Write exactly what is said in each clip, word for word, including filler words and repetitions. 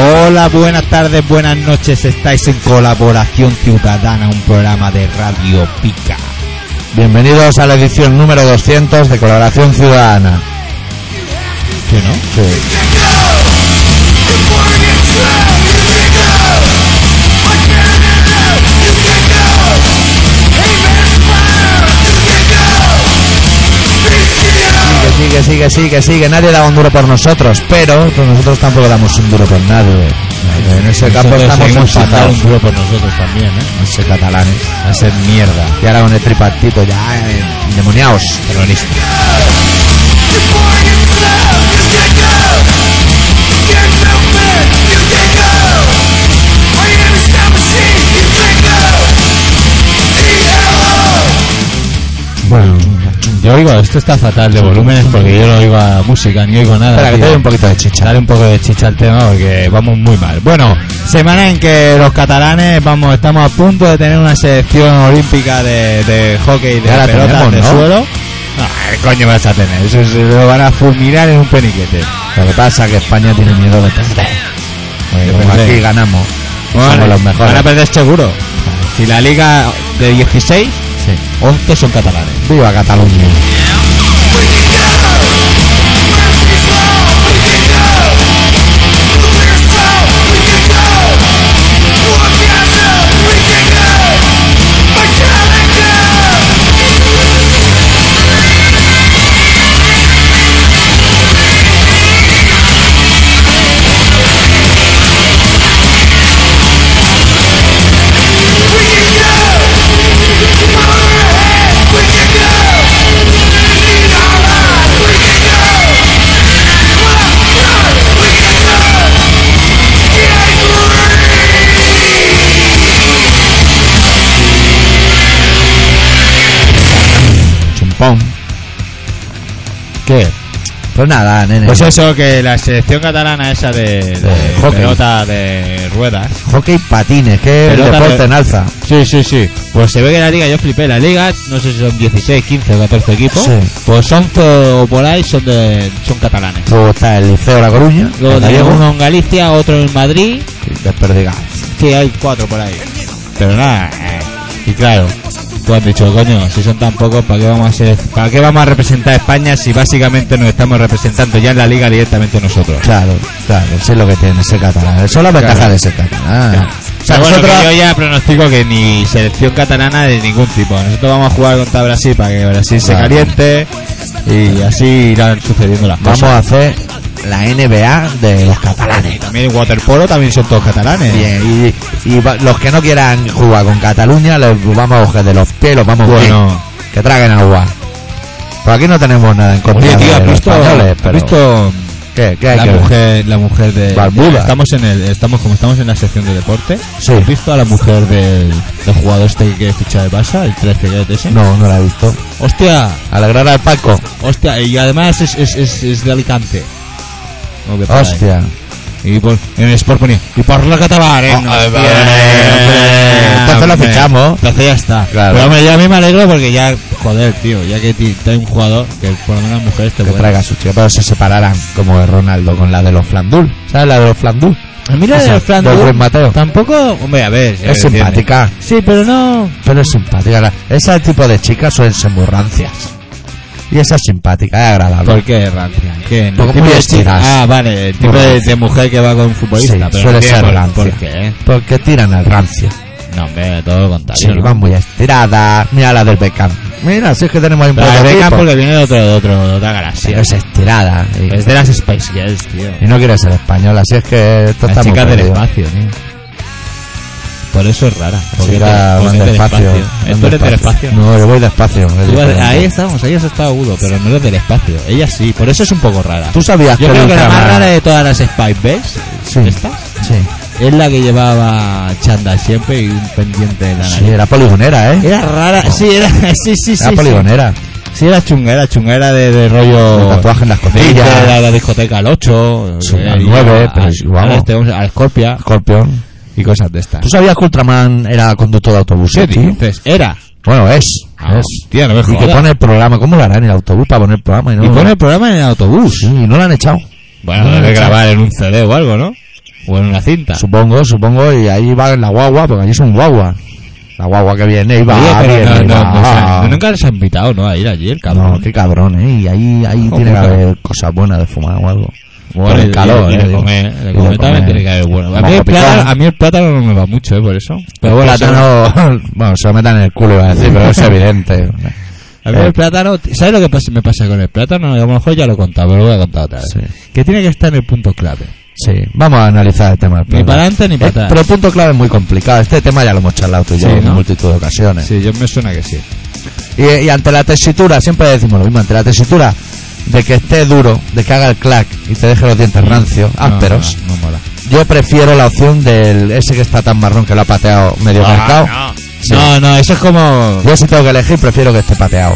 Hola, buenas tardes, buenas noches. Estáis en Colaboración Ciudadana, un programa de Radio Pica. Bienvenidos a la edición número doscientos de Colaboración Ciudadana. ¿Sí, no? Sí. Sigue, sigue, sigue, sigue. Nadie da un duro por nosotros, pero pues nosotros tampoco damos un duro por nadie. En ese campo estamos empatados. Un duro por nosotros también, ¿eh? No sé, catalanes. A ser mierda. Y ahora con el tripartito ya eh, endemoniados. Terroristas. Bueno, yo oigo, esto está fatal de volúmenes porque yo no oigo a música ni oigo nada. espera, que te doy un poquito de chicha. Dale un poco de chicha al tema porque vamos muy mal. Bueno, semana en que los catalanes vamos estamos a punto de tener una selección olímpica de, de hockey de ya pelotas tenemos, de ¿no? suelo. No, ¿qué coño vas a tener? Eso se lo van a fulminar en un peniquete. Lo que pasa es que España tiene miedo de perder. Porque como perder. aquí ganamos, Bueno, somos los mejores. van a perder seguro. Si la liga de dieciséis, Sí. once son catalanes. Viva Cataluña. Pum. ¿Qué? Pues nada, nene. Pues eso, que la selección catalana esa de, de, De hockey. pelota de ruedas. Hockey patines, que es el Pelota deporte de- en alza. Sí, sí, sí. Pues se ve que la liga, yo flipé, la liga, no sé si son dieciséis, quince o catorce equipos. Sí. Pues once o por ahí son de son catalanes. Luego está el Liceo de La Coruña, Luego el tenemos gallego, uno en Galicia, otro en Madrid. y desperdigados. Sí, hay cuatro por ahí. Pero nada, eh. Y claro, tú has dicho, coño, si son tan pocos, ¿para qué vamos a ser, para qué vamos a representar a España si básicamente nos estamos representando ya en la liga directamente nosotros? Claro, claro, eso es lo que tiene ser catalán. Eso es la ventaja Claro. de ser catalán. Claro. O sea, Pero bueno, nosotros... que yo ya pronostico que ni selección catalana de ningún tipo. Nosotros vamos a jugar contra Brasil para que Brasil se Claro. caliente y así irán sucediendo las Vamos cosas. a hacer la N B A de los catalanes. También en waterpolo también son todos catalanes. Bien, y, y va- los que no quieran jugar con Cataluña, les vamos a coger de los pies, los vamos a Bueno, que traguen agua. Por aquí no tenemos nada en contra oye, tío, de ¿has los visto, españoles, has pero... visto ¿Qué? ¿Qué hay la que ver? mujer, la mujer de Barbuda. Estamos en el, estamos como estamos en la sección de deporte. Sí. ¿Has visto a la mujer del, del jugador este que quiere fichar de Barça, el trece que es ese? No, no la he visto. Hostia, Alegrar al Paco. hostia, y además es, es, es, es de Alicante. No, que por ahí. Hostia. Y por, en el Sport ponía, y parla catalán, ¿eh? Oh, No, eh, hostia, eh, entonces lo hombre. fichamos. Entonces ya está. Claro. Pero hombre, yo a mí me alegro porque ya, joder, tío, ya que ti- hay un jugador que por lo menos mujeres te Que pueden. traiga su chica, pero se separaran como de Ronaldo con la de los Flandul. ¿Sabes la de los Flandul? A mí la de Esa, los Flandul del Ruiz Mateo. tampoco, hombre, a ver, ya Es me entiendes. simpática, Sí, pero no. pero es simpática. La- Ese tipo de chicas suelen ser muy rancias. Y esa es simpática, es agradable. ¿Por qué rancia? ¿Qué? ¿El Porque tipo muy de estiras. chica? Ah, vale, el tipo Muy de, rancia. de mujer que va con un futbolista. Sí, pero suele no tiene ser por, rancia. ¿por qué? Porque tiran al rancio. No, hombre, todo lo contrario. Sí, ¿no? van muy estiradas. Mira la del Beckham. Mira, si es que tenemos ahí un Pero la prototipo. beca porque viene de otro, de otro, de otra Sí, galaxia. es estirada. Y, Es de las Spice Girls, tío. y no quiere ser española, así es que esto Las está muy chicas del perdido. espacio, tío. Por eso es rara. Porque Chica, te- porque van es del despacio. espacio. van Tú eres del despacio. espacio. No, yo voy despacio. es Tú vas- diferente. ahí estamos, ahí has estado agudo, pero no eres del espacio. Ella sí, por eso es un poco rara. ¿Tú sabías Yo que creo el que la más Ultraman- rara de todas las Spice Girls, Sí. ¿estas? Sí, Es la que llevaba chándal siempre y un pendiente en la sí, nariz. era poligonera, ¿eh? Era rara, sí, era, sí, sí, sí. Era sí. poligonera. Sí, era chunga, era chunga, era de, de rollo... Con tatuaje en las de costillas. la, la discoteca al ocho, Sí, eh, al y nueve, a- pero a- sí, vamos. a este, vamos a- al Scorpia Scorpion. y cosas de estas. ¿Tú sabías que Ultraman era conductor de autobús? ¿Qué tío? dices? Era. Bueno, es. Ah, es. hostia, no me Y que jodas. pone el programa. ¿Cómo lo hará en el autobús para poner el programa? Y, no, Y pone el programa en el autobús. Sí, y no lo han echado. Bueno, No lo han debe echado. grabar en un C D o algo, ¿no? O en una cinta. Supongo, supongo, y ahí va en la guagua, porque allí es un guagua. La guagua que viene y va, Oye, pero viene, no, y no, va. no, o sea, nunca les ha invitado, ¿no? A ir allí, el cabrón. No, qué cabrón, ¿eh? Y ahí, ahí Oh, tiene que puta. haber cosas buenas de fumar o algo. Bueno, Por el y- calor, y, y eh, de digo. comer, Y de de comer también comer. tiene que haber bueno. A mí, Mojo el plátano, picón. a mí el plátano no me va mucho, ¿eh? Por eso. Pero El bueno, eso- plátano, bueno, se lo metan en el culo, iba a decir, pero es evidente. a mí Eh. el plátano, ¿sabes lo que pasa- me pasa con el plátano? A lo mejor ya lo he contado, pero lo voy a contar otra vez. Sí. Que tiene que estar en el punto clave. Sí, vamos a analizar el tema del Ni plátano. para adelante ni para Eh, atrás. Pero el punto clave es muy complicado. Este tema ya lo hemos charlado tú y yo Sí, en ¿no? multitud de ocasiones. Sí, yo me suena que sí. Y, y ante la tesitura, siempre decimos lo mismo, ante la tesitura de que esté duro, de que haga el clac y te deje los dientes rancios, No, ásperos, No, no mola. yo prefiero la opción del ese que está tan marrón que lo ha pateado medio Ah, marcado. no. Sí. no, no, eso es como... Yo si tengo que elegir, prefiero que esté pateado.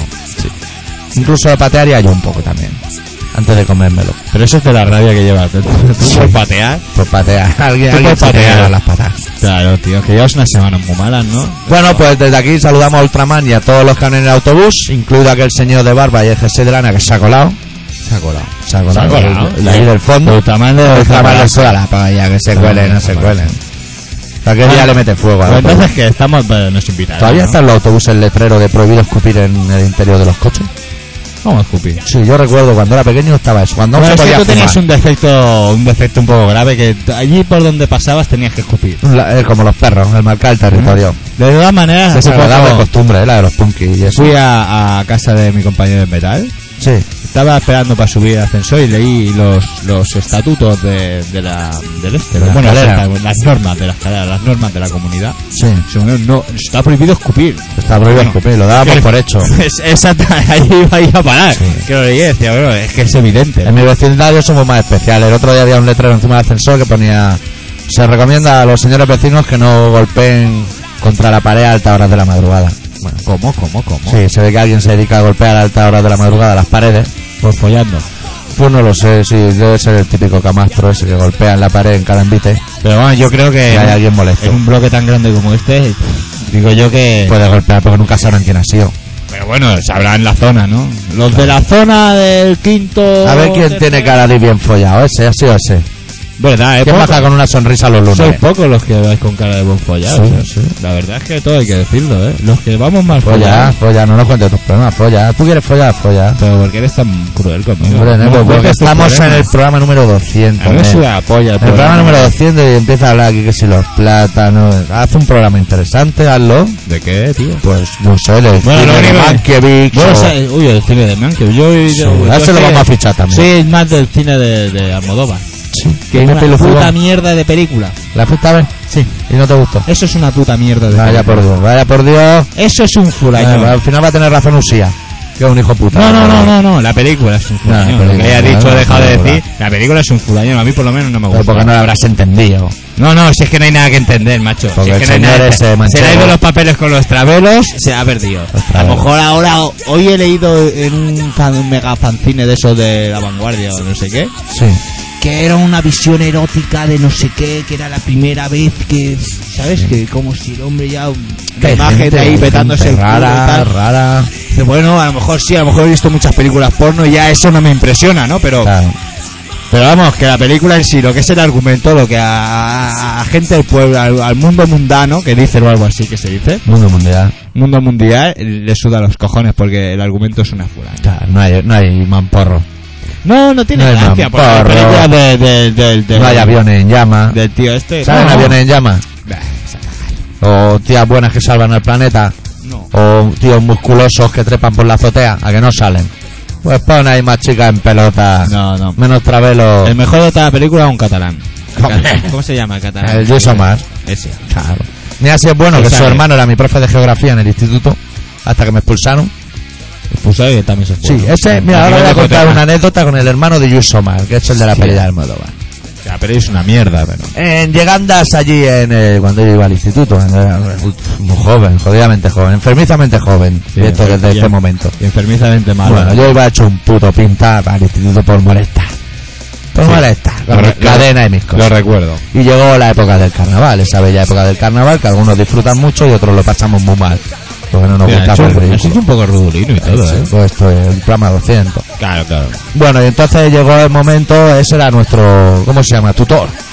No. Incluso de patearía yo un poco también, antes de comérmelo. Pero eso es de la rabia que llevas. Tú Sí. por patear. Por patear. Alguien, Tú alguien por se tiene que patear. dar las patas. Claro, tío, que llevas unas semanas muy malas, ¿no? Bueno, pues desde aquí saludamos a Ultraman y a todos los que han en el autobús, incluido aquel señor de barba y el jersey de lana que se ha colado. Se ha colado. Se ha colado. Se ha colado. De ahí del fondo. Ultraman de Ultraman le suda la polla, que se No, cuelen, no no, se no, cuelen. Aquel Bueno, día le mete fuego a Pues la entonces polla. que estamos, pues, nos invitarán. ¿Todavía ¿no? están los autobuses el letrero de prohibido escupir en el interior de los coches? Vamos a escupir. Sí, yo recuerdo cuando era pequeño estaba eso. Cuando no Bueno, se es que podía tú tenías fumar. un defecto, un defecto un poco grave, que t- allí por donde pasabas tenías que escupir. La- eh, como los perros, el marcar el territorio. De todas maneras, Se hace se daba de poco costumbre, eh, la de los punkis y eso. fui a, a casa de mi compañero de metal. Sí, Estaba esperando para subir al ascensor y leí los, los estatutos de, de la, del este. De la bueno, escalera. las, las normas de la escalera, las normas de la comunidad. sí. Según no, está prohibido escupir. Está prohibido Bueno. escupir, lo dábamos por hecho. Es, exacto, ahí iba, iba a parar. Sí. Que lo leí y decía, bueno, es que es evidente. En mi vecindario somos más especiales. El otro día había un letrero encima del ascensor que ponía: se recomienda a los señores vecinos que no golpeen contra la pared a altas horas de la madrugada. Bueno, ¿Cómo, cómo, cómo? sí, se ve que alguien se dedica a golpear a altas horas de la madrugada las paredes. Pues follando. Pues no lo sé, sí, debe ser el típico camastro ese que golpea en la pared en cada envite. Pero bueno, yo creo que Y hay en, alguien molesto. en un bloque tan grande como este, digo yo que... Puede golpear porque nunca saben quién ha sido. Pero bueno, sabrán la zona, ¿no? Los de la zona del quinto... A ver quién tercero- tiene cara de bien follado, ese ha sido ese. Verdad, ¿eh? ¿Quién Poco- baja con una sonrisa los lunes? Sois pocos los que vais con cara de buen follado. Sí, ¿eh? sí. La verdad es que todo hay que decirlo, ¿eh? Los que vamos mal Folla, follados. folla, no nos cuentes tus problemas, folla. ¿Tú quieres follar? Folla. Pero ¿por qué eres tan cruel conmigo? Hombre, No Neco, me porque cuentes tus estamos en el problemas. programa número doscientos. A mí me nen. suda la polla el El programa número doscientos y empieza a hablar aquí que si los plátanos. Haz un programa interesante, hazlo. ¿De qué, tío? Pues no sé, el Bueno, cine lo de único que- Mankiewicz Bueno, o- o sea, uy, el cine de Mankiewicz. Yo, yo, yo, a ese yo lo sé- vamos a fichar también. Sí, más del cine de, de Almodóvar. Sí. Que es ¿Qué una película? puta mierda de película. ¿La fuiste a ver? Sí. ¿Y no te gustó? Eso es una puta mierda de Vaya por película. Dios, vaya por Dios. Eso es un fulañón. Vaya, al final va a tener razón Usía, que es un hijo puta. No, no, no, no, no, la película es un No, la fulañón. Lo que película, haya dicho, no, he dejado no, de no, decir. La película es un fulañón. A mí por lo menos no me Pero gusta. porque no lo habrás entendido. No, no, si es que no hay nada que entender, macho. Si Porque es el que no hay señor nada que- ese se manchego. le ha ido los papeles con los travelos, se ha perdido. Los A lo travelos. mejor ahora, hoy he leído en un, fan, un mega fanzine de esos de La Vanguardia o no sé qué, Sí. que era una visión erótica de no sé qué, que era la primera vez que, ¿sabes? Que como si el hombre ya, Que la hay imagen gente- de ahí hay petándose el gente culo y rara, tal. rara. Dice, bueno, a lo mejor sí, a lo mejor he visto muchas películas porno y ya eso no me impresiona, ¿no? Pero, Claro. pero vamos, que la película en sí, lo que es el argumento, lo que a, a- a gente del pueblo, al, al mundo mundano, que dice o algo así que se dice, Mundo mundial. mundo mundial, le suda los cojones porque el argumento es una fura. Claro, no hay, no hay mamporro. No, no tiene No hay gracia, porque la mamporro. película de, de, de- de- No hay aviones en llamas. del tío este. ¿Saben no, aviones en llamas? Bah, saca- O tías buenas que salvan al planeta. No. O tíos musculosos que trepan por la azotea. ¿A que no salen? Pues pon ahí más chicas en pelota. No, no. Menos travelo. El mejor de toda la película es un catalán. Hombre. ¿Cómo se llama el catalán? El Jason Mars. Ese. Claro. Mira si es bueno Que que su sale. hermano era mi profe de geografía en el instituto. Hasta que me expulsaron. Pues sabe que también se fue. Sí, ese, mira, ahora voy a contar una anécdota con el hermano de Yuso Omar, que es el de la Sí. peli de Almodóvar. La peli es una mierda, pero. En llegandas allí en el, cuando yo iba al instituto, era muy joven, jodidamente joven, enfermizamente joven, Sí, y esto desde y- este momento. Y enfermizamente malo. Bueno, yo iba hecho un puto pinta al instituto por molestar. Por Sí. molestar, con Lo mis re- lo- cadenas y mis Lo cosas. recuerdo. Y llegó la época del carnaval, esa bella época del carnaval, que algunos disfrutan mucho y otros lo pasamos muy mal. Porque no nos Mira, gusta has por el hecho- has ridículo. hecho un poco rudulino y todo, Sí, ¿eh? pues esto es el programa doscientos. Claro, claro. Bueno, y entonces llegó el momento, ese era nuestro, ¿cómo se llama? Tutor.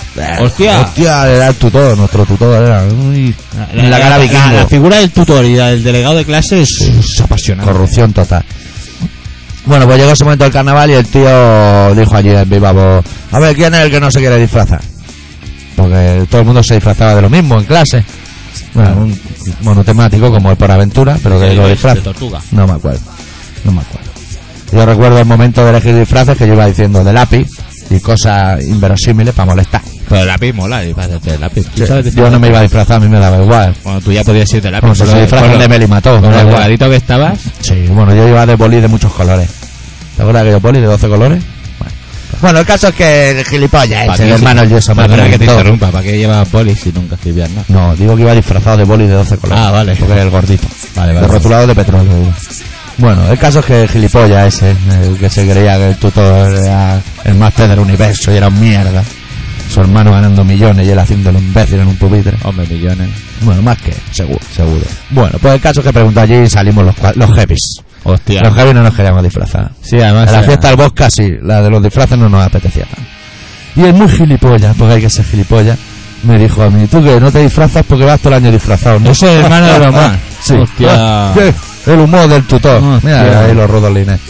Hostia. Hostia, era el tutor, nuestro tutor era muy... La, la, la cara la, vikingo. la figura del tutor y la del delegado de clase es, es apasionante. Corrupción total. Bueno, pues llegó ese momento del carnaval y el tío dijo allí en viva voz: a ver, ¿quién es el que no se quiere disfrazar? Porque todo el mundo se disfrazaba de lo mismo en clase. Bueno, un monotemático como el por aventura, pero que lo disfraz. De tortuga. No me acuerdo, no me acuerdo. Yo recuerdo el momento de elegir disfraces que yo iba diciendo de lápiz y cosas inverosímiles para molestar. Pero el lápiz mola, disfrazarte de lápiz. ¿Tú sabes Yo no me iba a disfrazar, a mí me daba igual. Bueno, tú ya podías ir de lápiz. Como si con se lo- disfrazan con lo- de Meli Mató. Con me da lo igual. cuadradito que estabas. Sí, bueno, yo iba de boli de muchos colores. ¿Te acuerdas que yo boli de doce colores? Bueno, bueno el caso es que el gilipollas ¿Para ese, qué el si- hermano el yeso me Perdona que te preguntó. interrumpa. ¿Para qué llevas bolis si nunca escribías nada? No, digo que iba disfrazado de boli de doce colores. Ah, vale. Porque era el gordito. Vale, De vale. rotulado de petróleo. digo. Bueno, el caso es que el gilipollas ese, el que se creía que el tutor era el máster del universo y era un mierda. Su hermano ganando millones y él haciéndolo imbécil en un pupitre. Hombre, millones. Bueno, más que seguro. Seguro. Bueno, pues el caso es que preguntó allí y salimos los, cua- los heavies. Hostia. Los heavies no nos queríamos disfrazar. Sí, además. En la era- fiesta del Bosca sí, la de los disfraces no nos apetecía tanto. Y el muy gilipollas, porque hay que ser gilipollas, me dijo a mí: tú que no te disfrazas porque vas todo el año disfrazado, ¿no? Ese es el hermano de Román. Sí. Hostia. Ah, ¿qué? El humor del tutor. Hostia. Mira ahí los rodolines.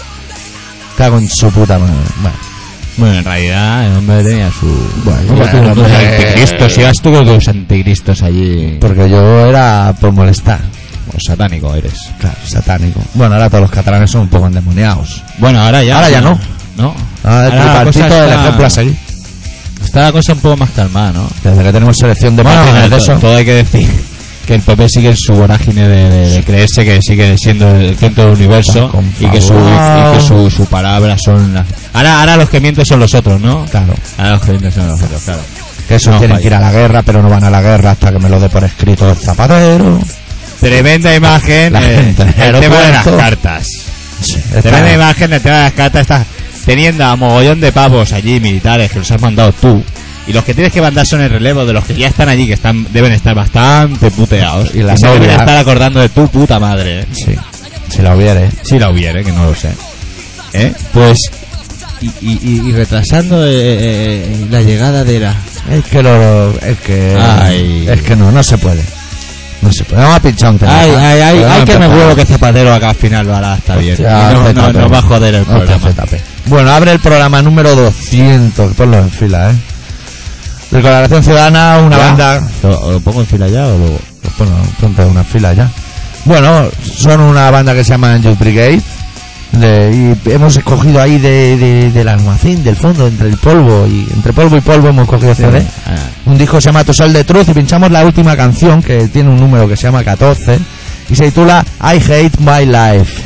Cago en su puta madre. Bueno, Bueno, en realidad el hombre tenía su... Bueno, Como bueno, tú con tus hombre. anticristos. Si vas tú con tus anticristos allí... porque yo era por molestar. Pues satánico eres. Claro, satánico. Bueno, ahora todos los catalanes son un poco endemoniados. Bueno, ahora ya... Ahora ya no. No. Ahora el Ahora la cosa tripartito del está- ejemplo a seguir. Está la cosa un poco más calmada, ¿no? Desde que tenemos selección de Bueno, patines de to- eso. todo hay que decir que el P P sigue en su vorágine de, de- de creerse que sigue siendo el centro del universo Con y que, su, favor. y que su, su palabra son las... Ahora, ahora los que mienten son los otros, ¿no? Claro. Ahora los que mienten son los otros, claro. Que esos No, tienen vaya. que ir a la guerra, pero no van a la guerra hasta que me lo dé por escrito el Zapatero. Tremenda imagen, La eh, gente en el el tema de las aeropuerto. cartas. Está- Tremenda imagen del tema de las cartas. Estás teniendo a mogollón de pavos allí, militares, que los has mandado tú. Y los que tienes que mandar son el relevo de los que ya están allí, que están deben estar bastante puteados. Y la se deben novia. estar acordando de tu puta madre, ¿eh? Sí, si la hubiere. Si la hubiere, que no lo sé. ¿Eh? Pues... Y, y, y- y retrasando eh, eh, la llegada de la... Es que lo. Es que. Ay. Es que no, no se puede. No se puede. Vamos a pinchar un tema. Ay, ay, ay, Podemos ay, que me empezar. huevo que Zapatero acá al final lo hará, está bien. Hostia, Y no, Z P. no, no va a joder el Hostia, programa. Z P. Bueno, abre el programa número doscientos. Ponlo en fila, ¿eh? De Colaboración Ciudadana, una ¿Ya? banda. ¿Lo, lo pongo en fila ya o luego? Pues bueno, ponte una fila ya. Bueno, son una banda que se llama Youth Brigade. De- y hemos escogido ahí de, de- del almacén, del fondo, entre el polvo y entre polvo y polvo hemos cogido C D. Ah, Un disco que se llama To Sol de Truth y pinchamos la última canción que tiene un número que se llama catorce y se titula I Hate My Life.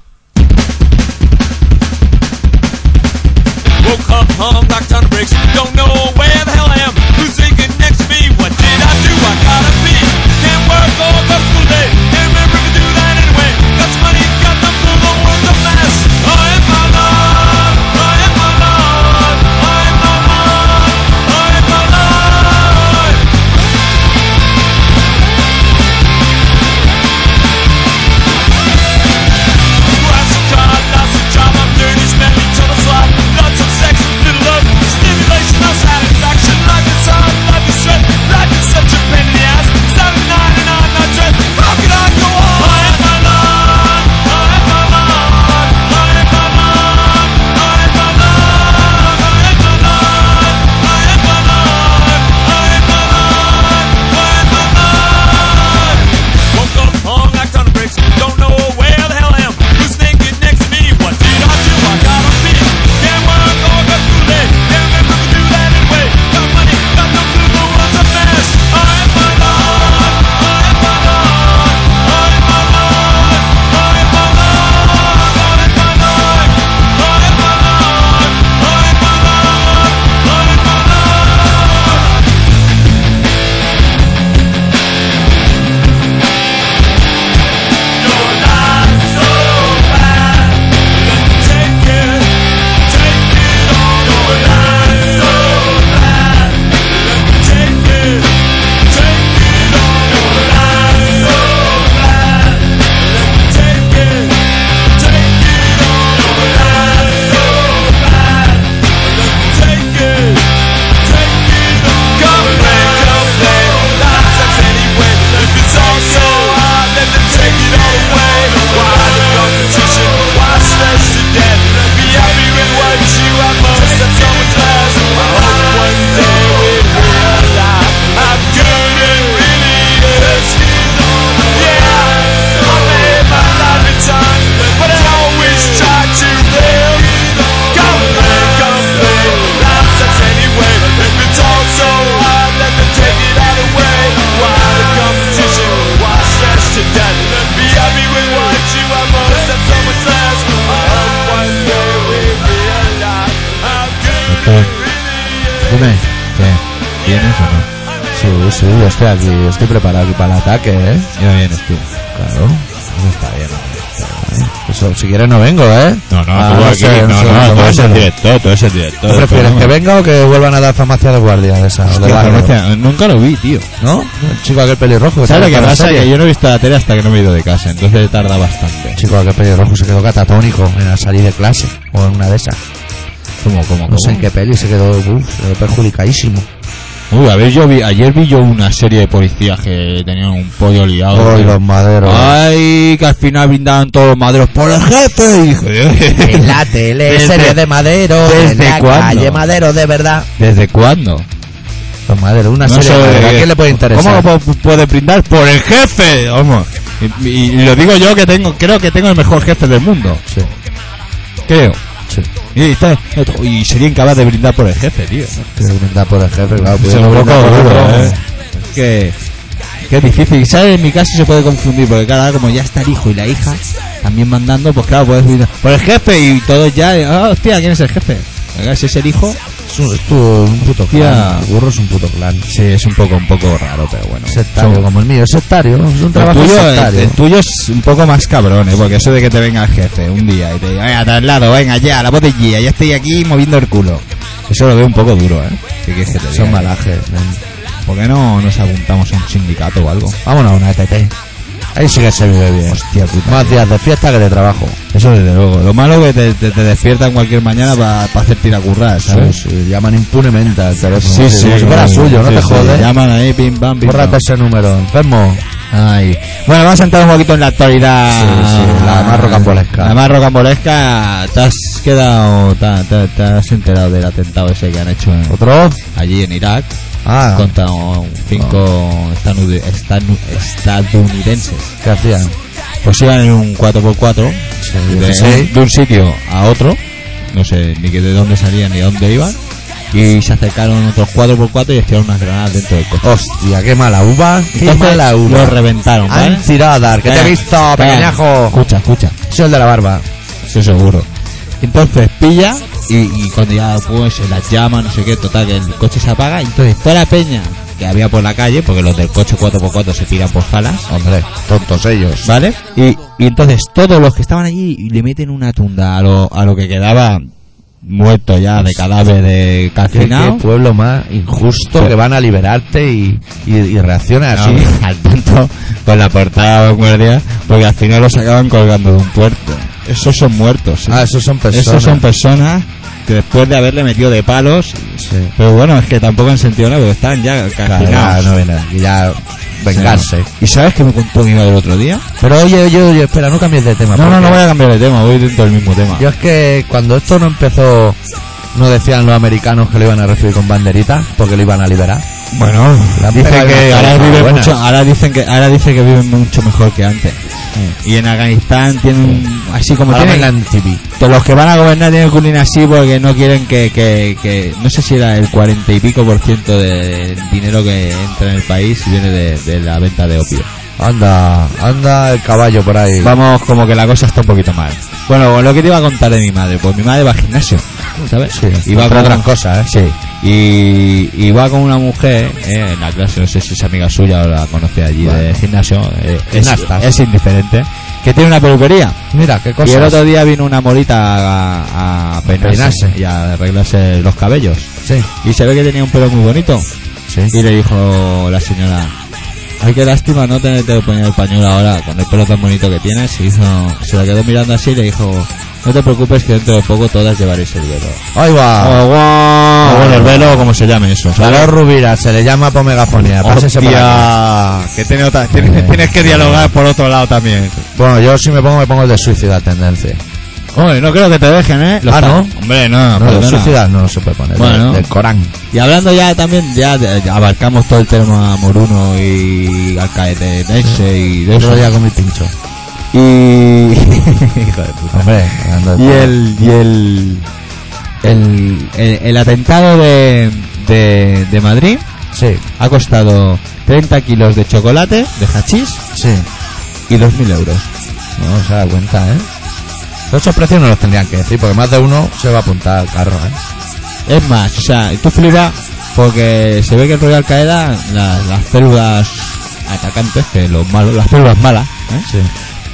Woke up, hung like ton of bricks. Don't know where the hell I am. Who's thinking next to me? What did I do? I gotta be. Can't work all the school day. Can't remember if I do that anyway. Got some money, got them full. The world's a mess. I am my love. I am my love. I am my love. I am my love. vienes o no? Sí, sí, yo estoy aquí, estoy preparado aquí para el ataque, ¿eh? Ya vienes tú. Claro, eso está bien. Está bien. Eso, si quieres no vengo, ¿eh? No, no, Ah, tú no aquí, sé, no, no sé, no, no tú eres sé. el director, tú eres el director. ¿Qué prefieres, que venga o que vuelvan a dar farmacia de guardia de esa? o de Hostia, barrio? farmacia, nunca lo vi, tío. ¿No? El chico aquel pelirrojo. ¿Sabes lo que sale en la pasa? serie. Que yo no he visto la tele hasta que no me he ido de casa, entonces tarda bastante. El chico aquel pelirrojo se quedó catatónico en la salida de clase, o en una de esas. ¿Cómo, cómo, No sé en qué peli, se quedó, uf, se quedó perjudicadísimo. Uy, a ver, yo vi, ayer vi yo una serie de policías que tenían un pollo liado. Ay, tío. los maderos. Ay, que al final brindaban todos los maderos por el jefe. Y dije, En la tele, ¿Desde- serie de Madero, desde en la cuándo? calle Madero, de verdad. ¿Desde cuándo? Los Maderos, una No serie sé, de Madero. ¿A eh, quién le puede interesar? ¿Cómo pu- puede brindar por el jefe? Vamos. Y, y- y lo digo yo que tengo, creo que tengo el mejor jefe del mundo. Sí, Creo. sí. Y, está- y sería incapaz de brindar por el jefe, tío. Que brindar por el jefe, claro. Es pudiendo un poco brindar por duro, otro. ¿eh? Es que, que es difícil. ¿Sabes? En mi caso se puede confundir, porque claro, como ya está el hijo y la hija también mandando, pues claro, puedes brindar por el jefe y todos ya, ah, hostia, ¿quién es el jefe? Venga, si es el hijo, Es un, es tu- un puto Hostia. clan. El burro es un puto clan. sí, es un poco un poco raro, pero bueno. Sectario, Son- como el mío. Es sectario, es un El trabajo tuyo, el, sectario. el tuyo es un poco más cabrón, ¿eh? Porque eso de que te venga el jefe un día y te diga, venga, traslado, venga, ya, la botellilla, ya estoy aquí moviendo el culo. Eso lo veo un poco duro, ¿eh? ¿Qué quieres que te diga? Son malajes. men. ¿Por qué no nos apuntamos a un sindicato o algo? Vámonos a una E T T. Ahí sí que se vive bien. Hostia puta. Más días de fiesta que de trabajo. Eso desde luego. Lo malo es que te, te, te despiertan cualquier mañana para hacerte ir a currar, ¿sabes? Sí, sí, llaman impunemente al teléfono. Sí, sí. Como si fuera sí, suyo, no sí, te sí. jodes. Llaman ahí, pim, pam, pim, Bórrate pam. ese número, enfermo. Ay. Bueno, vamos a entrar un poquito en la actualidad. Sí, sí, la más rocambolesca. La más rocambolesca. ¿Te has quedado, te, te- te has enterado del atentado ese que han hecho en- ¿Otro? allí en Irak Ah, contra un cinco estanu- estanu- estadounidenses? ¿qué hacían? Pues iban en un cuatro por cuatro Sí, de, dieciséis. de un sitio a otro, no sé ni que de dónde salían ni de dónde iban, y se acercaron otros cuatro por cuatro y estiraron unas granadas dentro del coche. Hostia, qué mala uva. Qué Entonces mala uva. los reventaron, ¿vale? Han tirado a dar, que te he Calla, visto, calla. pequeñajo. Escucha, escucha, Soy el de la barba. eso seguro. Entonces pilla y, y cuando ya pues se las llama, no sé qué, total que el coche se apaga, y entonces toda la peña que había por la calle, porque los del coche cuatro por cuatro se tiran por falas, Hombre, tontos ellos. ¿vale? Y, y entonces todos los que estaban allí le meten una tunda a lo, a lo que quedaba muerto ya de cadáver de Qué, calcinado. qué pueblo más injusto, Sí. que van a liberarte y, y, y reaccionan así. No, al tanto con la portada de vanguardia, porque al final los acaban colgando de un puerto. Esos son muertos. ¿sí? Ah, esos son personas. Esos son personas que después de haberle metido de palos, Sí. pero bueno, es que tampoco han sentido nada, porque están ya Claro, calcinados. ya no viene aquí, ya vengarse. ¿Y sabes qué me contó mi madre el otro día? Pero oye, oye, oye, espera, no cambies de tema. No, no, porque no voy a cambiar de tema, voy dentro del mismo tema. Yo es que cuando esto no empezó, no decían los americanos que lo iban a recibir con banderitas porque lo iban a liberar. Bueno, Le han dicen pegado que unas ahora palizas viven buenas. mucho, ahora dicen que ahora dicen que viven mucho mejor que antes. Y en Afganistán tienen así como Ahora tienen vengan T V. que los que van a gobernar tienen que unir así porque no quieren que, que, que no sé si era el cuarenta y pico por ciento del dinero que entra en el país viene de, de la venta de opio. Anda, anda el caballo por ahí. Vamos, como que la cosa está un poquito mal. Bueno, lo que te iba a contar de mi madre, pues mi madre va al gimnasio, ¿sabes? Sí, y va entre con otras cosas, ¿eh? Sí. Y, y va con una mujer eh, en la clase, no sé si es amiga suya o la conoce allí Bueno. de gimnasio, eh, es, Gimnastas. es indiferente, que tiene una peluquería. Mira, qué Y el cosas. otro día vino una morita a, a peinarse, Peinarse. y a arreglarse los cabellos. Sí, Y se ve que tenía un pelo muy bonito. sí. Y le dijo la señora, ay, qué lástima no tenerte que poner el pañuelo ahora con el pelo tan bonito que tienes. Y hizo, se la quedó mirando así y le dijo, no te preocupes que dentro de poco todas llevaréis el velo. Ahí va. Oh, wow. O bueno, el velo, como se llame eso, ¿sabes? Salud Rubira, se le llama por megafonía. Pásese por aquí. Hostia, que tiene otra, tienes, Eh. tienes que dialogar por otro lado también. Bueno, yo si me pongo, me pongo el de suicida tendencia. Hombre, no creo que te dejen, ¿eh? Los Ah, ta- ¿no? Hombre, no, No, de perdona. suicida no se puede poner. Bueno. Del, del Corán. Y hablando ya también, ya, de- ya abarcamos todo el tema Moruno y Alcaedense y de Otro eso. día con mi pincho. Y... Hijo de puta. Hombre, hablando de Y todo. el, y el, el, el, el atentado de, de, de Madrid Sí, ha costado treinta kilos de chocolate, de hachís, sí. y dos mil euros. No se da cuenta, ¿eh? Esos precios no los tendrían que decir, porque más de uno se va a apuntar al carro, ¿eh? Es más, o sea, tú flipas porque se ve que el rollo Al Qaeda, la, las células atacantes, que los malos, las células malas, ¿eh? Sí.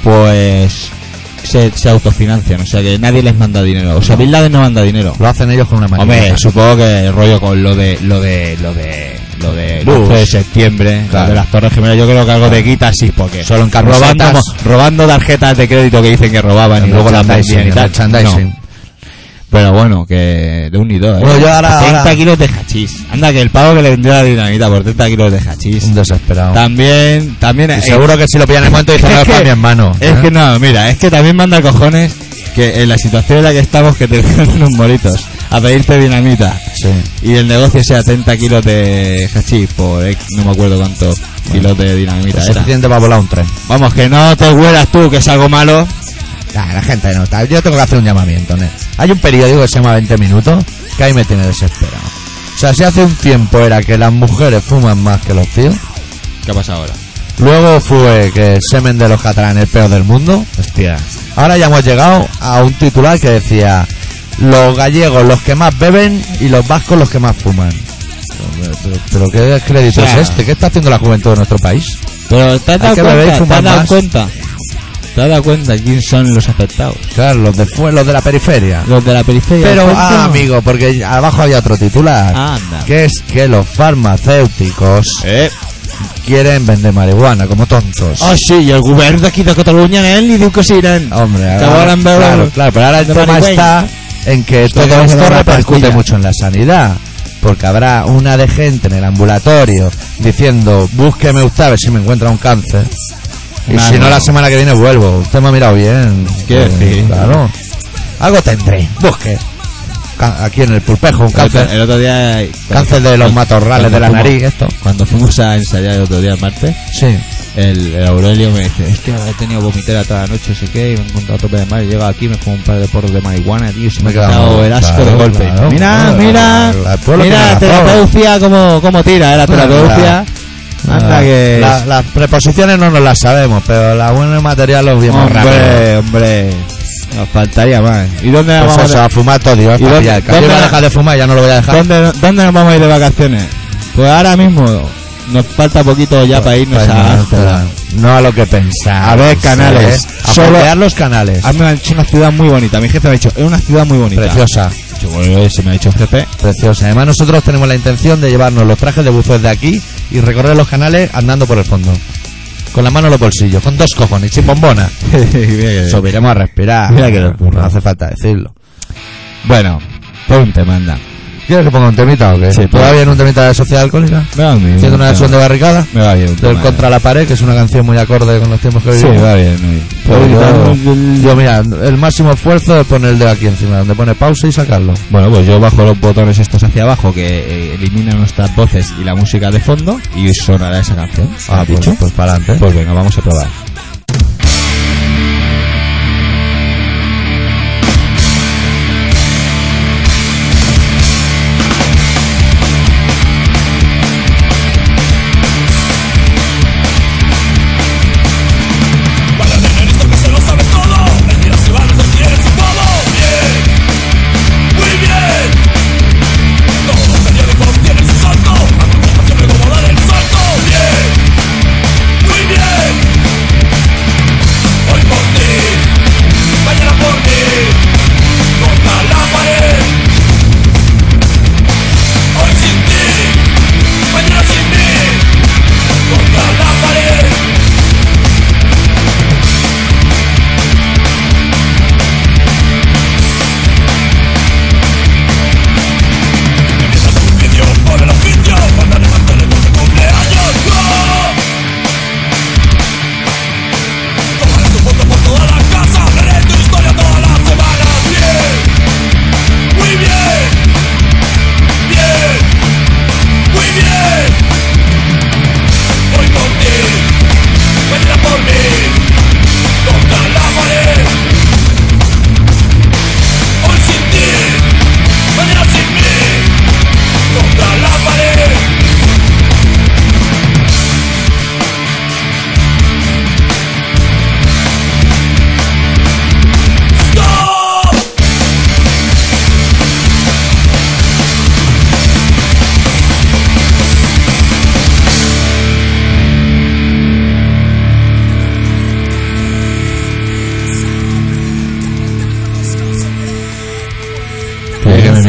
pues se, se autofinancian, o sea que nadie les manda dinero. O sea, Bin Laden no manda dinero. Lo hacen ellos con una manera. Hombre, supongo que el rollo con lo de lo de lo de lo de el once de septiembre, Claro. lo de las Torres Gemelas, yo creo que algo de quita sí, porque Solo en robando, camisetas. robando tarjetas de crédito que dicen que robaban y luego las vendían y tal. Merchandising. No. Pero bueno, que de un y dos, ¿eh? Bueno, yo ahora- treinta ahora- kilos de hachís. Anda, que el pavo que le vendió la dinamita por treinta kilos de hachís. Un desesperado. También, también... Y eh, seguro que si lo pillan en el momento dicen, no, es para mi hermano. Es ¿eh? que no, mira, es que también manda cojones que en la situación en la que estamos que te vengan unos moritos a pedirte dinamita Sí. y el negocio sea treinta kilos de hachís por X, no me acuerdo cuántos kilos de dinamita Es era. suficiente para volar un tren. Vamos, que no te huelas tú que es algo malo. Ah, la gente no está. Yo tengo que hacer un llamamiento, ¿no? Hay un periódico que se llama veinte minutos que ahí me tiene desesperado. O sea, si hace un tiempo era que las mujeres fuman más que los tíos, ¿Qué pasa ahora? luego fue que el semen de los catalanes es el peor del mundo. Hostia. Ahora ya hemos llegado a un titular que decía: los gallegos los que más beben y los vascos los que más fuman. Pero, pero- pero ¿qué descrédito O sea, es este? ¿Qué está haciendo la juventud de nuestro país? Pero ¿te has Hay dado que beber y cuenta? ¿Te fumar has dado más. cuenta? ¿Te has dado cuenta quién son los afectados? Claro, los de fuera, los de la periferia. Los de la periferia. Pero, ¿cuánto? ah, amigo, porque abajo había otro titular. Anda. Que es que los farmacéuticos Eh. quieren vender marihuana como tontos. Ah, sí, y el gobierno de aquí de Cataluña en li diu que sí, nen. Hombre, Que ahora, volen veure claro, claro, pero ahora el de tema marihuana. está en que Esto todo que esto es una repercute pastilla. mucho en la sanidad. Porque habrá una de gente en el ambulatorio diciendo, búsqueme usted a ver si me encuentra un cáncer. Y Nah, si no, no. la semana que viene vuelvo. Usted me ha mirado bien. ¿Qué Eh, decir? Claro. Algo tendré. Busque. Ca- Aquí en el pulpejo, un El otro, cáncer. el otro día... Cáncer de los matorrales de la cuando nariz, fuimos- esto. Cuando fuimos a ensayar el otro día en Marte, Sí. el, el Aurelio me dice, es que he tenido vomitera toda la noche, sé qué, y me he encontrado a tope de mal, y llego aquí, me fumo un par de porros de marihuana, tío, y se me, Me ha he quedado quedado- el asco claro, de golpe. claro, mira, claro, mira, el pueblo mira, tiene razón. terapeucia, como, como tira, eh, la terapeucia. Anda que... La- las preposiciones no nos las sabemos, pero la buena material lo vimos rápido. Hombre, hombre, nos faltaría más. ¿Y dónde nos Pues vamos eso, a a fumar todo, Dios. ¿Y dónde- Yo dónde iba a la- dejar de fumar, ya no lo voy a dejar. ¿Dónde, ¿Dónde nos vamos a ir de vacaciones? Pues ahora mismo nos falta poquito ya para irnos Pues a no, Ámsterdam. no a lo que pensaba. A ver canales. A Solo- fondear los canales. A mí me ha dicho una ciudad muy bonita. Mi jefe me ha dicho, es una ciudad muy bonita. Preciosa, Dicho, bueno, se me ha dicho el jefe. preciosa. Además nosotros tenemos la intención de llevarnos los trajes de buzo de aquí y recorrer los canales andando por el fondo. Con la mano en los bolsillos, con dos cojones, sin bombona. Subiremos a respirar. Mira que lo curro. No hace falta decirlo. Bueno, ponte, manda. ¿Quieres que ponga un temita o qué? Sí, ¿Todavía en un temita de sociedad alcohólica? Me va bien. Haciendo una me versión de va- barricada. Me va bien. Del toma, Contra la pared, que es una canción muy acorde con los tiempos que Sí, vivimos. va bien. muy bien. Pero Pues yo, yo- yo, mira, el máximo esfuerzo es poner el dedo aquí encima, donde pone pausa y sacarlo. Bueno, pues yo bajo los botones estos hacia abajo que eh, eliminan nuestras voces y la música de fondo y sonará esa canción. Ah, ¿Has pues, dicho? pues para adelante. Pues venga, vamos a probar. Para tener esto que se lo sabe todo, mentiras y balas, mentiras y todo. Bien, muy bien. Todos los periódicos tienen su salto, a continuación luego dar el salto. Bien, muy bien.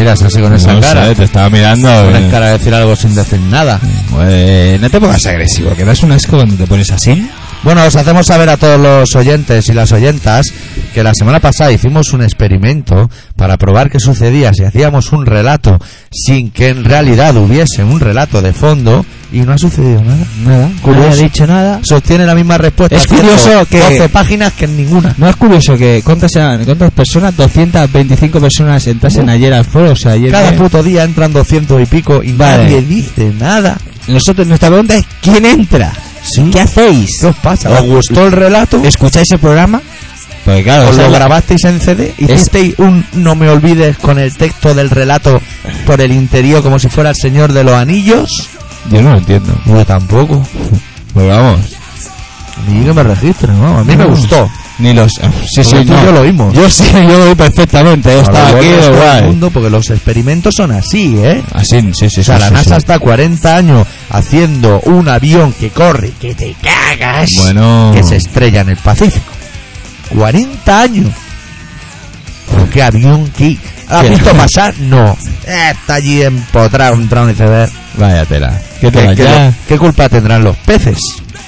miras así con esa No cara? sé, te estaba mirando. Pones eh, cara de decir algo sin decir nada. eh, no te pongas agresivo, que das un asco cuando te pones así. Bueno, os hacemos saber a todos los oyentes y las oyentas que la semana pasada hicimos un experimento para probar qué sucedía si hacíamos un relato sin que en realidad hubiese un relato de fondo y no ha sucedido nada. Nada, Curioso. nadie ha dicho nada. Sostiene la misma respuesta. Es haciendo curioso que- doce páginas que en ninguna. ¿No es curioso que cuántas eran, cuántas personas? doscientas veinticinco personas entrasen No. ayer al foro, o sea, ayer. Cada eh, puto día entran doscientos y pico y Vale. nadie dice nada. Nosotros, nuestra pregunta es: ¿quién entra? Sí. ¿Qué hacéis? ¿Qué os pasa? ¿Os gustó el relato? ¿Escucháis el programa? Porque claro, ¿Os esa lo es la- grabasteis en C D? ¿Hicisteis un no me olvides con el texto del relato por el interior como si fuera el Señor de los Anillos? Yo no lo entiendo. Yo tampoco. Pues vamos. Ni que me registre, ¿no? A mí me No. gustó. Ni los. Sí, sí, Porque tú y no. yo lo oímos. Yo sí, yo lo oí perfectamente. Yo estaba Ahora, aquí, igual de el resto del guay. mundo, porque los experimentos son así, ¿eh? Así, sí, sí, O sea, sí, la sí, NASA sí. está cuarenta años haciendo un avión que corre, que te cagas, Bueno. que se estrella en el Pacífico. cuarenta años. ¿Pero qué avión? ¿Qué? ¿Has ¿Qué? visto pasar? No. Está allí empotrado contra un iceberg. Vaya tela. ¿Qué te ¿Qué, va qué- ya? qué culpa tendrán los peces?